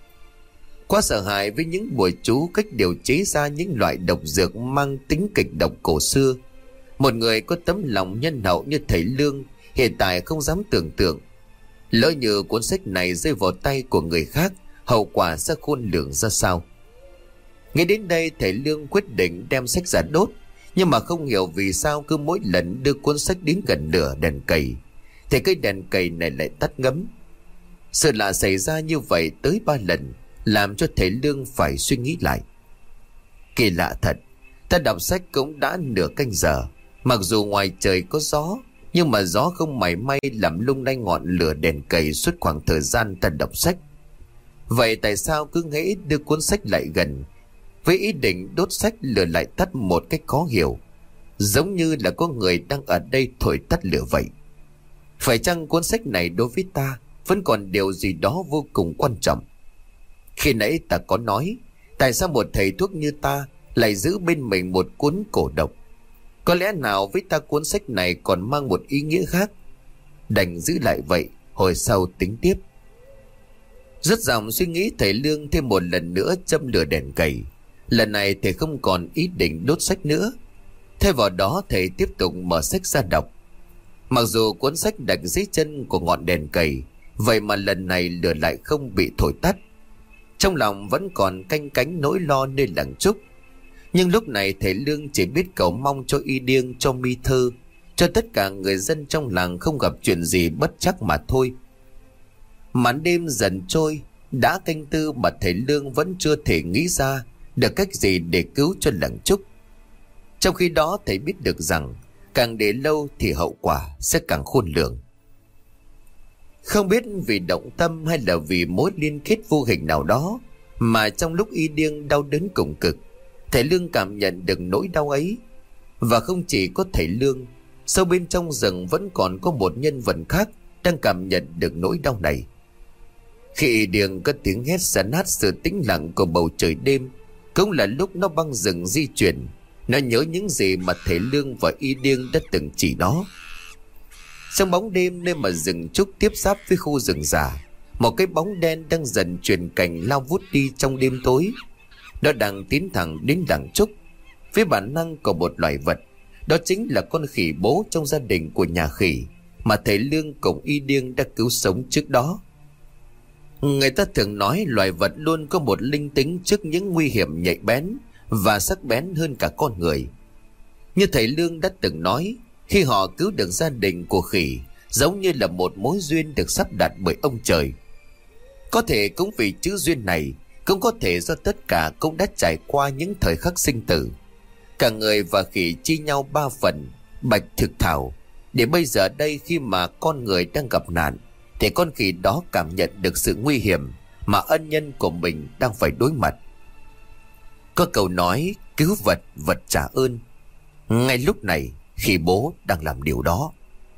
Quá sợ hãi với những bùa chú, cách điều chế ra những loại độc dược mang tính kịch độc cổ xưa, một người có tấm lòng nhân hậu như thầy Lương hiện tại không dám tưởng tượng. Lỡ như cuốn sách này rơi vào tay của người khác, hậu quả sẽ khôn lường ra sao. Ngay đến đây thầy Lương quyết định đem sách ra đốt, nhưng mà không hiểu vì sao cứ mỗi lần đưa cuốn sách đến gần nửa đèn cầy thì cây đèn cầy này lại tắt ngấm. Sự lạ xảy ra như vậy tới ba lần, làm cho thầy Lương phải suy nghĩ lại. Kỳ lạ thật, ta đọc sách cũng đã nửa canh giờ, mặc dù ngoài trời có gió, nhưng mà gió không mảy may làm lung lay ngọn lửa đèn cầy suốt khoảng thời gian ta đọc sách. Vậy tại sao cứ nghĩ đưa cuốn sách lại gần, với ý định đốt sách lửa lại tắt một cách khó hiểu, giống như là có người đang ở đây thổi tắt lửa vậy? Phải chăng cuốn sách này đối với ta vẫn còn điều gì đó vô cùng quan trọng? Khi nãy ta có nói, tại sao một thầy thuốc như ta lại giữ bên mình một cuốn cổ độc? Có lẽ nào với ta cuốn sách này còn mang một ý nghĩa khác? Đành giữ lại vậy, hồi sau tính tiếp. Rất dòng suy nghĩ, thầy Lương thêm một lần nữa châm lửa đèn cầy. Lần này thầy không còn ý định đốt sách nữa. Thay vào đó thầy tiếp tục mở sách ra đọc. Mặc dù cuốn sách đặt dưới chân của ngọn đèn cầy, vậy mà lần này lửa lại không bị thổi tắt. Trong lòng vẫn còn canh cánh nỗi lo nơi làng Trúc. Nhưng lúc này thầy Lương chỉ biết cầu mong cho Y Điêng, cho Mi Thơ, cho tất cả người dân trong làng không gặp chuyện gì bất trắc mà thôi. Màn đêm dần trôi, đã canh tư mà thầy Lương vẫn chưa thể nghĩ ra được cách gì để cứu cho làng Trúc. Trong khi đó thầy biết được rằng càng để lâu thì hậu quả sẽ càng khôn lường. Không biết vì động tâm hay là vì mối liên kết vô hình nào đó, mà trong lúc Y Điêng đau đớn cùng cực, thầy Lương cảm nhận được nỗi đau ấy. Và không chỉ có thầy Lương, sâu bên trong rừng vẫn còn có một nhân vật khác đang cảm nhận được nỗi đau này. Khi Y Điêng có tiếng hét xé nát sự tĩnh lặng của bầu trời đêm, cũng là lúc nó băng rừng di chuyển. Nó nhớ những gì mà thầy Lương và Y Điêng đã từng chỉ nó. Trong bóng đêm nơi mà rừng trúc tiếp giáp với khu rừng già, một cái bóng đen đang dần chuyển cảnh lao vút đi trong đêm tối. Nó đang tiến thẳng đến làng Trúc. với bản năng của một loài vật. Đó chính là con khỉ bố trong gia đình của nhà khỉ mà thầy Lương cùng Y Điêng đã cứu sống trước đó. Người ta thường nói loài vật luôn có một linh tính trước những nguy hiểm nhạy bén và sắc bén hơn cả con người. Như thầy Lương đã từng nói, khi họ cứu được gia đình của khỉ giống như là một mối duyên được sắp đặt bởi ông trời. Có thể cũng vì chữ duyên này, cũng có thể do tất cả cũng đã trải qua những thời khắc sinh tử. Cả người và khỉ chia nhau ba phần bạch thực thảo, để bây giờ đây khi mà con người đang gặp nạn thì con khỉ đó cảm nhận được sự nguy hiểm mà ân nhân của mình đang phải đối mặt. Có câu nói cứu vật, vật trả ơn. Ngay lúc này khỉ bố đang làm điều đó.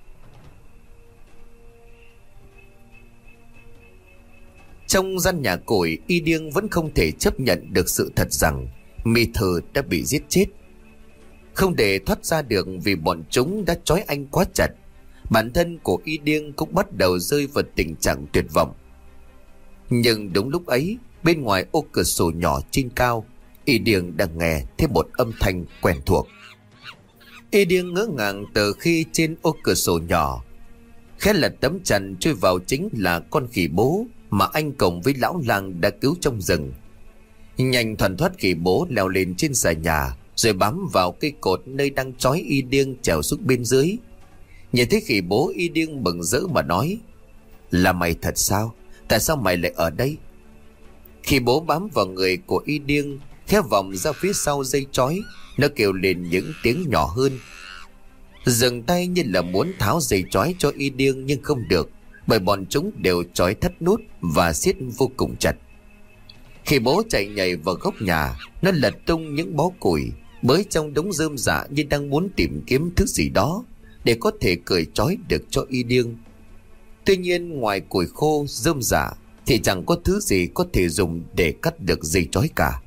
Trong gian nhà củi, Y Điêng vẫn không thể chấp nhận được sự thật rằng Mị Thử đã bị giết chết. Không để thoát ra được vì bọn chúng đã trói anh quá chặt, bản thân của Y Điêng cũng bắt đầu rơi vào tình trạng tuyệt vọng. Nhưng đúng lúc ấy, bên ngoài ô cửa sổ nhỏ trên cao, Y Điêng đang nghe thấy một âm thanh quen thuộc. Y Điêng ngỡ ngàng từ khi trên ô cửa sổ nhỏ khẽ lật tấm chắn chui vào chính là con khỉ bố mà anh cùng với lão lang đã cứu trong rừng. Nhanh thoăn thoắt khỉ bố leo lên trên xà nhà rồi bám vào cây cột nơi đang trói Y Điêng trèo xuống bên dưới. Nhìn thấy khỉ bố, Y Điêng mừng rỡ mà nói: "Là mày thật sao? Tại sao mày lại ở đây?" Khỉ bố bám vào người của Y Điêng, khẽ vòng ra phía sau dây trói, nó kêu lên những tiếng nhỏ hơn. Dừng tay như là muốn tháo dây trói cho Y Điêng nhưng không được, bởi bọn chúng đều trói thắt nút và siết vô cùng chặt. Khi bố chạy nhảy vào góc nhà, nó lật tung những bó củi bới trong đống rơm rạ như đang muốn tìm kiếm thứ gì đó để có thể cởi trói được cho Y Điêng. Tuy nhiên ngoài củi khô, rơm rạ thì chẳng có thứ gì có thể dùng để cắt được dây trói cả.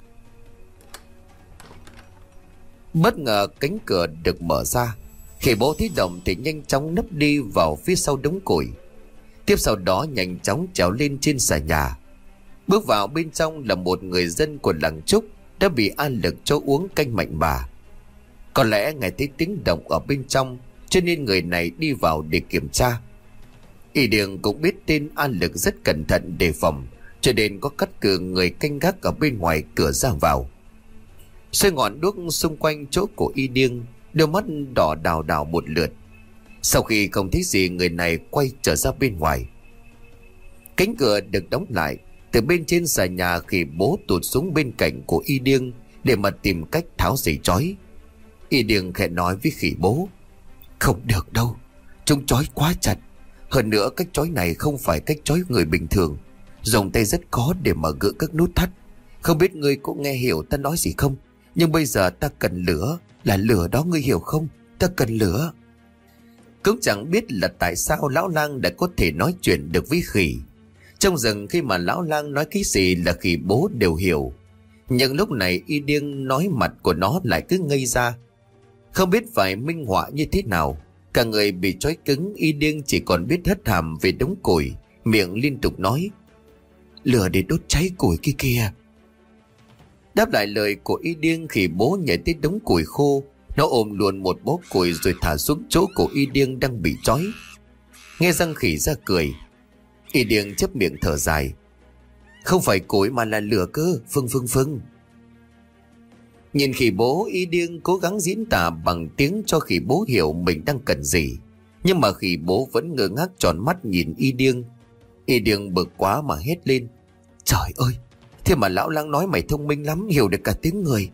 Bất ngờ cánh cửa được mở ra. Khi bố thấy động thì nhanh chóng nấp đi vào phía sau đống củi. Tiếp sau đó nhanh chóng trèo lên trên xà nhà. Bước vào bên trong là một người dân của làng Trúc đã bị An Lực cho uống canh mạnh bà. Có lẽ nghe thấy tiếng động ở bên trong cho nên người này đi vào để kiểm tra. Y Điêng cũng biết tên An Lực rất cẩn thận đề phòng, cho nên có cắt cử người canh gác ở bên ngoài cửa ra vào. Xoay ngọn đuốc xung quanh chỗ của Y Điêng, đôi mắt đỏ đào đào một lượt. Sau khi không thấy gì, người này quay trở ra bên ngoài. Cánh cửa được đóng lại. Từ bên trên xà nhà, khỉ bố tụt xuống bên cạnh của Y Điêng để mà tìm cách tháo dây trói. Y Điêng khẽ nói với khỉ bố: "Không được đâu, chúng trói quá chặt. Hơn nữa cách trói này không phải cách trói người bình thường, dùng tay rất khó để mà gỡ các nút thắt. Không biết ngươi có nghe hiểu ta nói gì không? Nhưng bây giờ ta cần lửa, là lửa đó, ngươi hiểu không? Ta cần lửa." Cũng chẳng biết là tại sao lão lang đã có thể nói chuyện được với khỉ. Trong rừng khi mà lão lang nói cái gì là khỉ bố đều hiểu. Nhưng lúc này Y Điêng nói mặt của nó lại cứ ngây ra, không biết phải minh họa như thế nào. Cả người bị trói cứng, Y Điêng chỉ còn biết hất hàm về đống củi, miệng liên tục nói: "Lửa để đốt cháy củi kia kìa." Đáp lại lời của Y Điêng, khỉ bố nhảy tới đống củi khô. Nó ôm luôn một bó củi rồi thả xuống chỗ của Y Điêng đang bị trói. Nghe răng khỉ ra cười. Y Điêng chép miệng thở dài: "Không phải củi mà là lửa cơ, phưng phưng phưng." Nhìn khỉ bố, Y Điêng cố gắng diễn tả bằng tiếng cho khỉ bố hiểu mình đang cần gì. Nhưng mà khỉ bố vẫn ngơ ngác tròn mắt nhìn Y Điêng. Y Điêng bực quá mà hét lên: "Trời ơi, thế mà lão lang nói mày thông minh lắm, hiểu được cả tiếng người."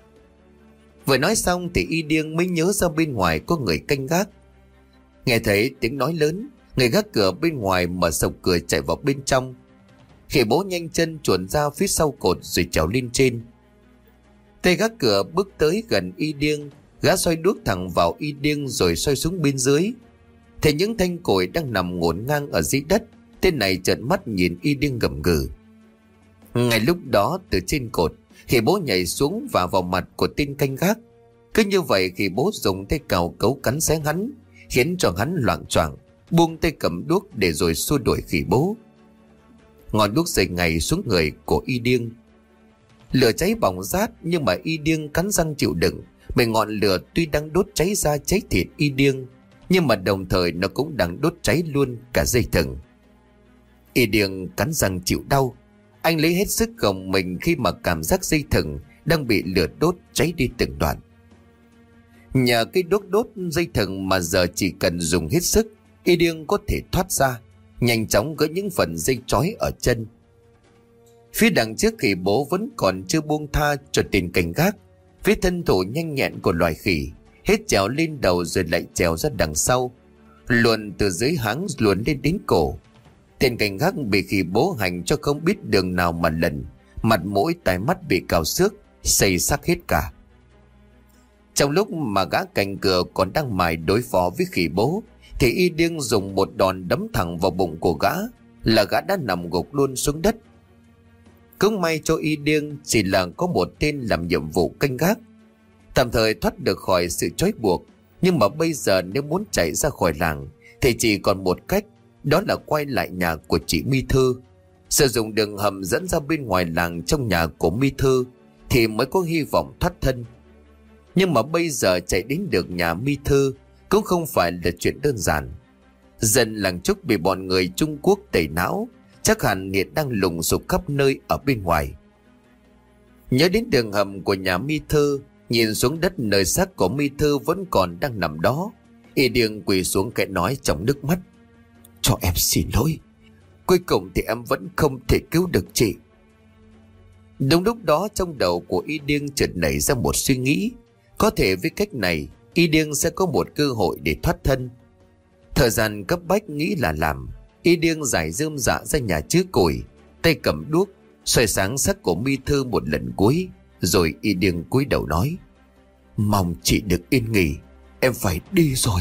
Vừa nói xong thì Y Điêng mới nhớ ra bên ngoài có người canh gác. Nghe thấy tiếng nói lớn, người gác cửa bên ngoài mở sộc cửa chạy vào bên trong. Khỉ bố nhanh chân chuồn ra phía sau cột rồi trèo lên trên. Tay gác cửa bước tới gần Y Điêng, gã xoay đuốc thẳng vào Y Điêng rồi xoay xuống bên dưới. Thấy những thanh củi đang nằm ngổn ngang ở dưới đất, tên này trợn mắt nhìn Y Điêng gầm gừ. Ngay lúc đó từ trên cột, khỉ bố nhảy xuống và vào mặt của tên canh gác. Cứ như vậy khỉ bố dùng tay cào cấu cắn xé hắn, khiến cho hắn loạng choạng, buông tay cầm đuốc để rồi xua đuổi khỉ bố. Ngọn đuốc rơi ngay xuống người của Y Điêng. Lửa cháy bỏng rát nhưng mà Y Điêng cắn răng chịu đựng. Bởi ngọn lửa tuy đang đốt cháy da cháy thịt Y Điêng, nhưng mà đồng thời nó cũng đang đốt cháy luôn cả dây thừng. Y Điêng cắn răng chịu đau. Anh lấy hết sức gồng mình khi mà cảm giác dây thừng đang bị lửa đốt cháy đi từng đoạn. Nhờ cái đốt đốt dây thừng mà giờ chỉ cần dùng hết sức, Y Điêng có thể thoát ra, nhanh chóng gỡ những phần dây trói ở chân. Phía đằng trước khỉ bố vẫn còn chưa buông tha cho tên canh gác. Phía thân thủ nhanh nhẹn của loài khỉ hết trèo lên đầu rồi lại trèo ra đằng sau, luồn từ dưới háng luồn lên đến cổ. Tên canh gác bị khỉ bố hành cho không biết đường nào mà lần, mặt mũi tai mắt bị cào xước, xây xác hết cả. Trong lúc mà gã canh cửa còn đang mải đối phó với khỉ bố, thì Y Điêng dùng một đòn đấm thẳng vào bụng của gã, là gã đã nằm gục luôn xuống đất. Cũng may cho Y Điêng chỉ là có một tên làm nhiệm vụ canh gác, tạm thời thoát được khỏi sự trói buộc. Nhưng mà bây giờ nếu muốn chạy ra khỏi làng thì chỉ còn một cách, đó là quay lại nhà của chị My Thư, sử dụng đường hầm dẫn ra bên ngoài làng trong nhà của My Thư thì mới có hy vọng thoát thân. Nhưng mà bây giờ chạy đến được nhà My Thư cũng không phải là chuyện đơn giản. Dân làng Trúc bị bọn người Trung Quốc tẩy não, chắc hẳn hiện đang lùng sục khắp nơi ở bên ngoài. Nhớ đến đường hầm của nhà My Thư, nhìn xuống đất nơi xác của My Thư vẫn còn đang nằm đó, Y Điêng quỳ xuống kệ nói trong nước mắt: "Cho em xin lỗi, cuối cùng thì em vẫn không thể cứu được chị." Đúng lúc đó trong đầu của Y Điêng chợt nảy ra một suy nghĩ, có thể với cách này Y Điêng sẽ có một cơ hội để thoát thân. Thời gian cấp bách nghĩ là làm, Y Điêng giải rơm dạ ra nhà chứa củi, tay cầm đuốc xoay sáng xác của My Thư một lần cuối, rồi Y Điêng cúi đầu nói: "Mong chị được yên nghỉ, em phải đi rồi."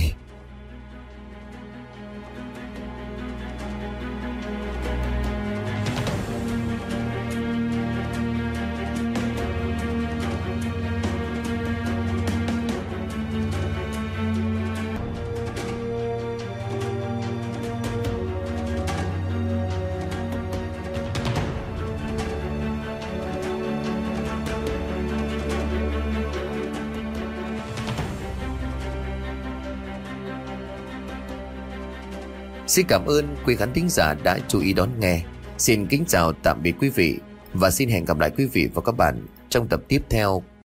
Xin cảm ơn quý khán thính giả đã chú ý đón nghe. Xin kính chào tạm biệt quý vị và xin hẹn gặp lại quý vị và các bạn trong tập tiếp theo.